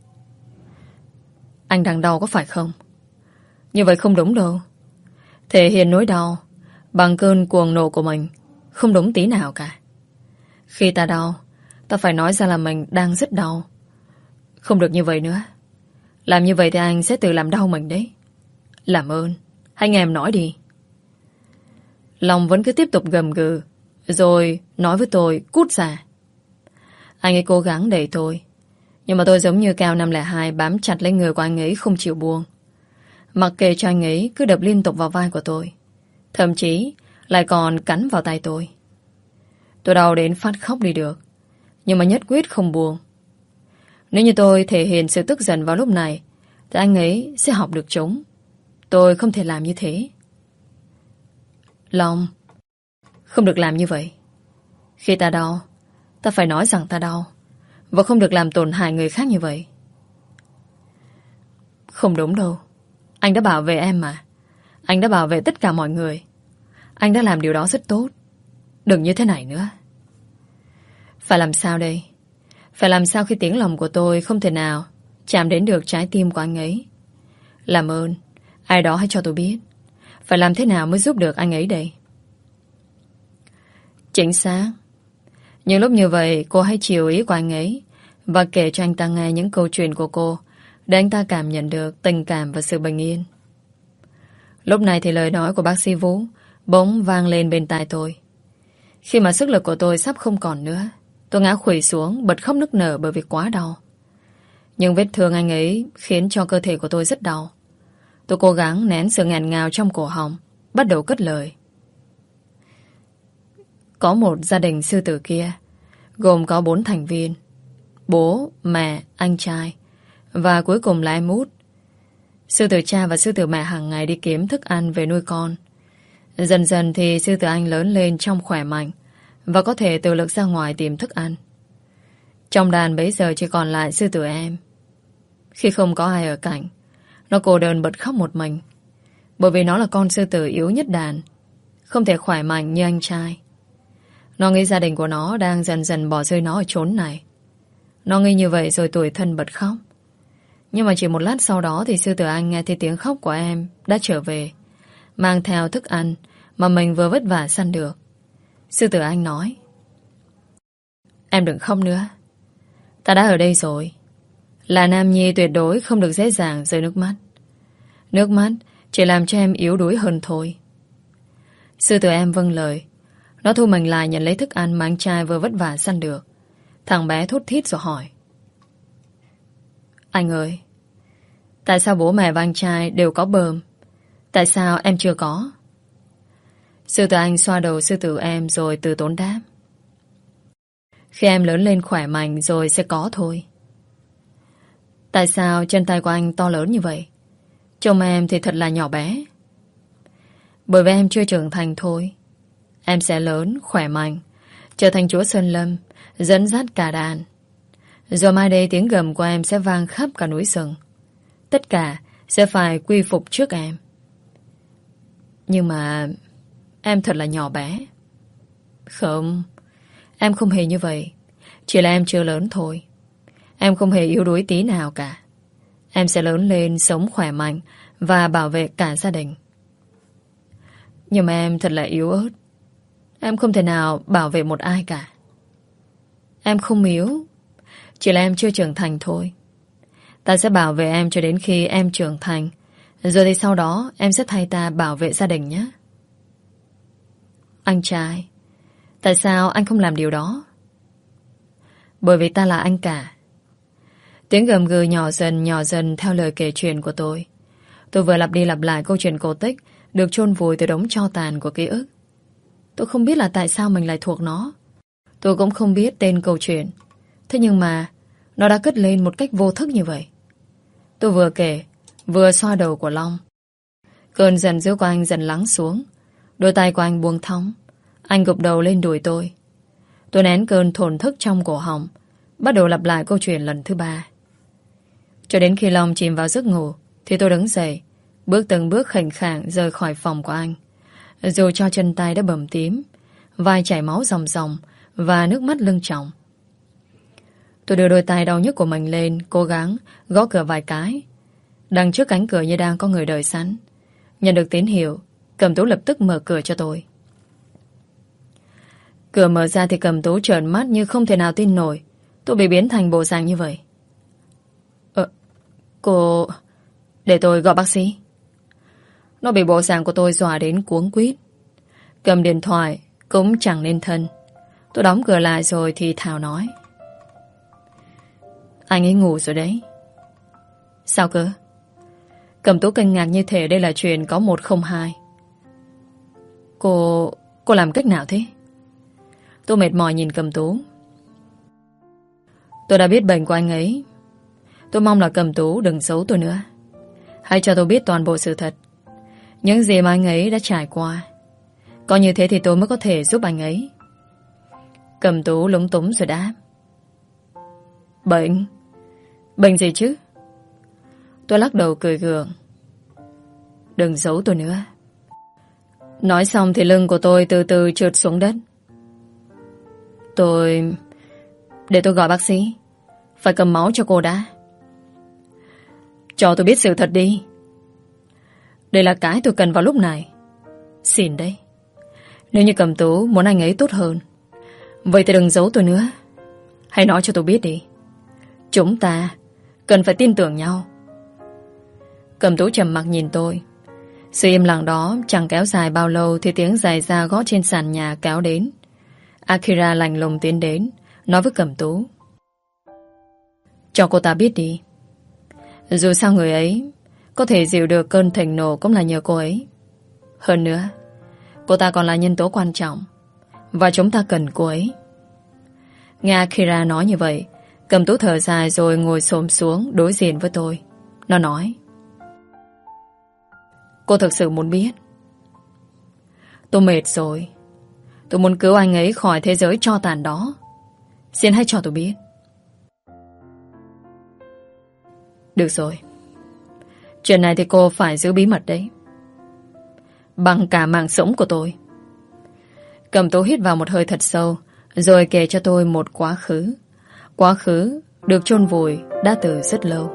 Anh đang đau có phải không? Như vậy không đúng đâu. Thể hiện nỗi đau bằng cơn cuồng nộ của mình không đúng tí nào cả. Khi ta đau, ta phải nói ra là mình đang rất đau. Không được như vậy nữa. Làm như vậy thì anh sẽ tự làm đau mình đấy. Làm ơn, hãy nghe em nói đi. Long vẫn cứ tiếp tục gầm gừ, rồi nói với tôi cút ra. Anh ấy cố gắng đẩy tôi, nhưng mà tôi giống như Cao năm không hai bám chặt lấy người của anh ấy không chịu buông. Mặc kệ cho anh ấy cứ đập liên tục vào vai của tôi, thậm chí lại còn cắn vào tay tôi. Tôi đau đến phát khóc đi được. Nhưng mà nhất quyết không buông. Nếu như tôi thể hiện sự tức giận vào lúc này thì anh ấy sẽ học được chúng. Tôi không thể làm như thế. Long, không được làm như vậy. Khi ta đau, ta phải nói rằng ta đau, và không được làm tổn hại người khác như vậy. Không đúng đâu. Anh đã bảo vệ em mà. Anh đã bảo vệ tất cả mọi người. Anh đã làm điều đó rất tốt. Đừng như thế này nữa. Phải làm sao đây? Phải làm sao khi tiếng lòng của tôi không thể nào chạm đến được trái tim của anh ấy? Làm ơn, ai đó hãy cho tôi biết. Phải làm thế nào mới giúp được anh ấy đây? Chính xác. Những lúc như vậy, cô hãy chiều ý của anh ấy và kể cho anh ta nghe những câu chuyện của cô, để anh ta cảm nhận được tình cảm và sự bình yên. Lúc này thì lời nói của bác sĩ Vũ bỗng vang lên bên tai tôi. Khi mà sức lực của tôi sắp không còn nữa, tôi ngã khuỵu xuống, bật khóc nức nở bởi vì quá đau. Nhưng vết thương anh ấy khiến cho cơ thể của tôi rất đau. Tôi cố gắng nén sự nghẹn ngào trong cổ họng, bắt đầu cất lời. Có một gia đình sư tử kia, gồm có bốn thành viên: bố, mẹ, anh trai, và cuối cùng là em út. Sư tử cha và sư tử mẹ hàng ngày đi kiếm thức ăn về nuôi con. Dần dần thì sư tử anh lớn lên trong khỏe mạnh và có thể tự lực ra ngoài tìm thức ăn. Trong đàn bấy giờ chỉ còn lại sư tử em. Khi không có ai ở cạnh, nó cô đơn bật khóc một mình, bởi vì nó là con sư tử yếu nhất đàn, không thể khỏe mạnh như anh trai. Nó nghĩ gia đình của nó đang dần dần bỏ rơi nó ở chốn này. Nó nghĩ như vậy rồi tủi thân bật khóc. Nhưng mà chỉ một lát sau đó thì sư tử anh nghe thấy tiếng khóc của em đã trở về, mang theo thức ăn mà mình vừa vất vả săn được. Sư tử anh nói: Em đừng khóc nữa. Ta đã ở đây rồi. Là nam nhi tuyệt đối không được dễ dàng rơi nước mắt. Nước mắt chỉ làm cho em yếu đuối hơn thôi. Sư tử em vâng lời. Nó thu mình lại nhận lấy thức ăn mà anh trai vừa vất vả săn được. Thằng bé thút thít rồi hỏi: Anh ơi, tại sao bố mẹ và anh trai đều có bờm, tại sao em chưa có? Sư tử anh xoa đầu sư tử em rồi từ tốn đáp: Khi em lớn lên khỏe mạnh rồi sẽ có thôi. Tại sao chân tay của anh to lớn như vậy? Trông em thì thật là nhỏ bé. Bởi vì em chưa trưởng thành thôi. Em sẽ lớn, khỏe mạnh, trở thành chúa Sơn Lâm, dẫn dắt cả đàn. Rồi mai đây tiếng gầm của em sẽ vang khắp cả núi rừng. Tất cả sẽ phải quy phục trước em. Nhưng mà em thật là nhỏ bé. Không, em không hề như vậy. Chỉ là em chưa lớn thôi. Em không hề yếu đuối tí nào cả. Em sẽ lớn lên sống khỏe mạnh và bảo vệ cả gia đình. Nhưng mà em thật là yếu ớt. Em không thể nào bảo vệ một ai cả. Em không yếu, chỉ là em chưa trưởng thành thôi. Ta sẽ bảo vệ em cho đến khi em trưởng thành, rồi thì sau đó em sẽ thay ta bảo vệ gia đình nhé. Anh trai, tại sao anh không làm điều đó? Bởi vì ta là anh cả. Tiếng gầm gừ nhỏ dần nhỏ dần theo lời kể chuyện của tôi. Tôi vừa lặp đi lặp lại câu chuyện cổ tích được chôn vùi từ đống tro tàn của ký ức. Tôi không biết là tại sao mình lại thuộc nó. Tôi cũng không biết tên câu chuyện. Thế nhưng mà nó đã cất lên một cách vô thức như vậy. Tôi vừa kể vừa xoa đầu của Long. Cơn giận dữ của anh dần lắng xuống. Đôi tay của anh buông thõng. Anh gục đầu lên đùi tôi. Tôi nén cơn thổn thức trong cổ họng, bắt đầu lặp lại câu chuyện lần thứ ba. Cho đến khi Long chìm vào giấc ngủ thì tôi đứng dậy, bước từng bước khệnh khạng rời khỏi phòng của anh. Dù cho chân tay đã bầm tím, vai chảy máu ròng ròng và nước mắt lưng tròng. Tôi đưa đôi tay đau nhức của mình lên, cố gắng gõ cửa vài cái. Đằng trước cánh cửa như đang có người đợi sẵn. Nhận được tín hiệu, Cẩm Tú lập tức mở cửa cho tôi. Cửa mở ra thì Cẩm Tú trợn mắt như không thể nào tin nổi tôi bị biến thành bộ dạng như vậy. Ờ, cô... Để tôi gọi bác sĩ. Nó bị bộ dạng của tôi dọa đến cuống quýt. Cầm điện thoại cũng chẳng nên thân. Tôi đóng cửa lại rồi thì thào nói: Anh ấy ngủ rồi đấy. Sao cơ? Cẩm Tú kinh ngạc như thể đây là chuyện có một không hai. Cô... Cô làm cách nào thế? Tôi mệt mỏi nhìn Cẩm Tú. Tôi đã biết bệnh của anh ấy. Tôi mong là Cẩm Tú đừng giấu tôi nữa. Hãy cho tôi biết toàn bộ sự thật, những gì mà anh ấy đã trải qua. Có như thế thì tôi mới có thể giúp anh ấy. Cẩm Tú lúng túng rồi đáp. Bệnh? Bệnh gì chứ? Tôi lắc đầu cười gượng. Đừng giấu tôi nữa. Nói xong thì lưng của tôi từ từ trượt xuống đất. Tôi... Để tôi gọi bác sĩ. Phải cầm máu cho cô đã. Cho tôi biết sự thật đi. Đây là cái tôi cần vào lúc này. Xin đấy. Nếu như Cẩm Tú muốn anh ấy tốt hơn, vậy thì đừng giấu tôi nữa. Hãy nói cho tôi biết đi. Chúng ta cần phải tin tưởng nhau. Cẩm Tú trầm mặc nhìn tôi. Sự im lặng đó chẳng kéo dài bao lâu thì tiếng giày da gót trên sàn nhà kéo đến. Akira lạnh lùng tiến đến, nói với Cẩm Tú. Cho cô ta biết đi. Dù sao người ấy có thể dịu được cơn thịnh nộ cũng là nhờ cô ấy. Hơn nữa, cô ta còn là nhân tố quan trọng, và chúng ta cần cô ấy. Nghe Akira nói như vậy, Cẩm Tú thở dài rồi ngồi xổm xuống đối diện với tôi. Nó nói. Cô thực sự muốn biết. Tôi mệt rồi. Tôi muốn cứu anh ấy khỏi thế giới tro tàn đó. Xin hãy cho tôi biết. Được rồi. Chuyện này thì cô phải giữ bí mật đấy. Bằng cả mạng sống của tôi. Cẩm Tú hít vào một hơi thật sâu, rồi kể cho tôi một quá khứ. Quá khứ được chôn vùi đã từ rất lâu.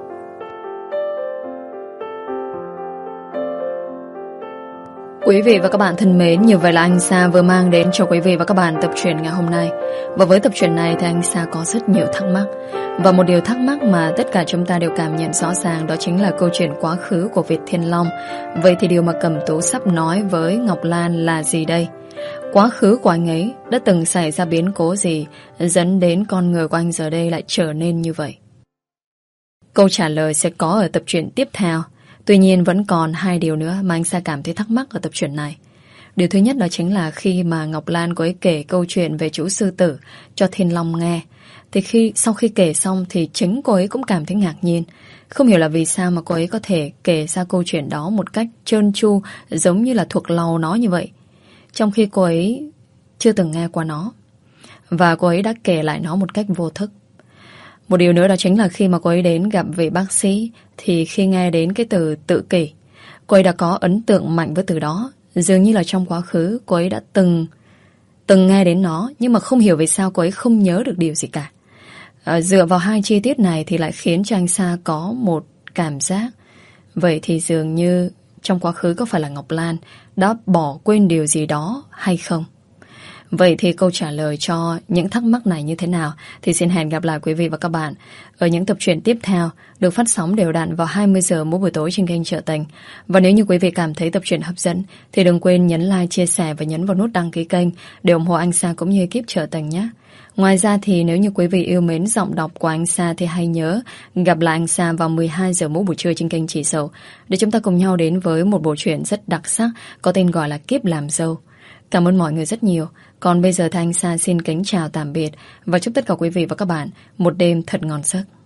Quý vị và các bạn thân mến, như vậy là anh Sa vừa mang đến cho quý vị và các bạn tập truyện ngày hôm nay. Và với tập truyện này thì anh Sa có rất nhiều thắc mắc. Và một điều thắc mắc mà tất cả chúng ta đều cảm nhận rõ ràng, đó chính là câu chuyện quá khứ của Việt Thiên Long. Vậy thì điều mà Cẩm Tú sắp nói với Ngọc Lan là gì đây? Quá khứ của anh ấy đã từng xảy ra biến cố gì dẫn đến con người của anh giờ đây lại trở nên như vậy? Câu trả lời sẽ có ở tập truyện tiếp theo. Tuy nhiên vẫn còn hai điều nữa mà anh Sa cảm thấy thắc mắc ở tập truyện này. Điều thứ nhất đó chính là khi mà Ngọc Lan cô ấy kể câu chuyện về chú sư tử cho Thiên Long nghe, thì khi sau khi kể xong thì chính cô ấy cũng cảm thấy ngạc nhiên. Không hiểu là vì sao mà cô ấy có thể kể ra câu chuyện đó một cách trơn tru, giống như là thuộc lòng nó như vậy, trong khi cô ấy chưa từng nghe qua nó. Và cô ấy đã kể lại nó một cách vô thức. Một điều nữa đó chính là khi mà cô ấy đến gặp vị bác sĩ, thì khi nghe đến cái từ tự kỷ, cô ấy đã có ấn tượng mạnh với từ đó. Dường như là trong quá khứ cô ấy đã từng Từng nghe đến nó, nhưng mà không hiểu vì sao cô ấy không nhớ được điều gì cả. à, Dựa vào hai chi tiết này thì lại khiến cho anh Sa có một cảm giác, vậy thì dường như trong quá khứ có phải là Ngọc Lan đã bỏ quên điều gì đó hay không? Vậy thì câu trả lời cho những thắc mắc này như thế nào thì xin hẹn gặp lại quý vị và các bạn ở những tập truyện tiếp theo được phát sóng đều đặn vào hai mươi giờ mỗi buổi tối trên kênh Trợ Tình. Và nếu như quý vị cảm thấy tập truyện hấp dẫn thì đừng quên nhấn like, chia sẻ và nhấn vào nút đăng ký kênh để ủng hộ anh Sa cũng như ekip Trợ Tình nhé. Ngoài ra thì nếu như quý vị yêu mến giọng đọc của anh Sa thì hãy nhớ gặp lại anh Sa vào mười hai giờ mỗi buổi trưa trên kênh Chị Dậu để chúng ta cùng nhau đến với một bộ truyện rất đặc sắc có tên gọi là Kiếp Làm Dâu. Cảm ơn mọi người rất nhiều. Còn bây giờ thì anh Sa xin kính chào tạm biệt và chúc tất cả quý vị và các bạn một đêm thật ngon giấc.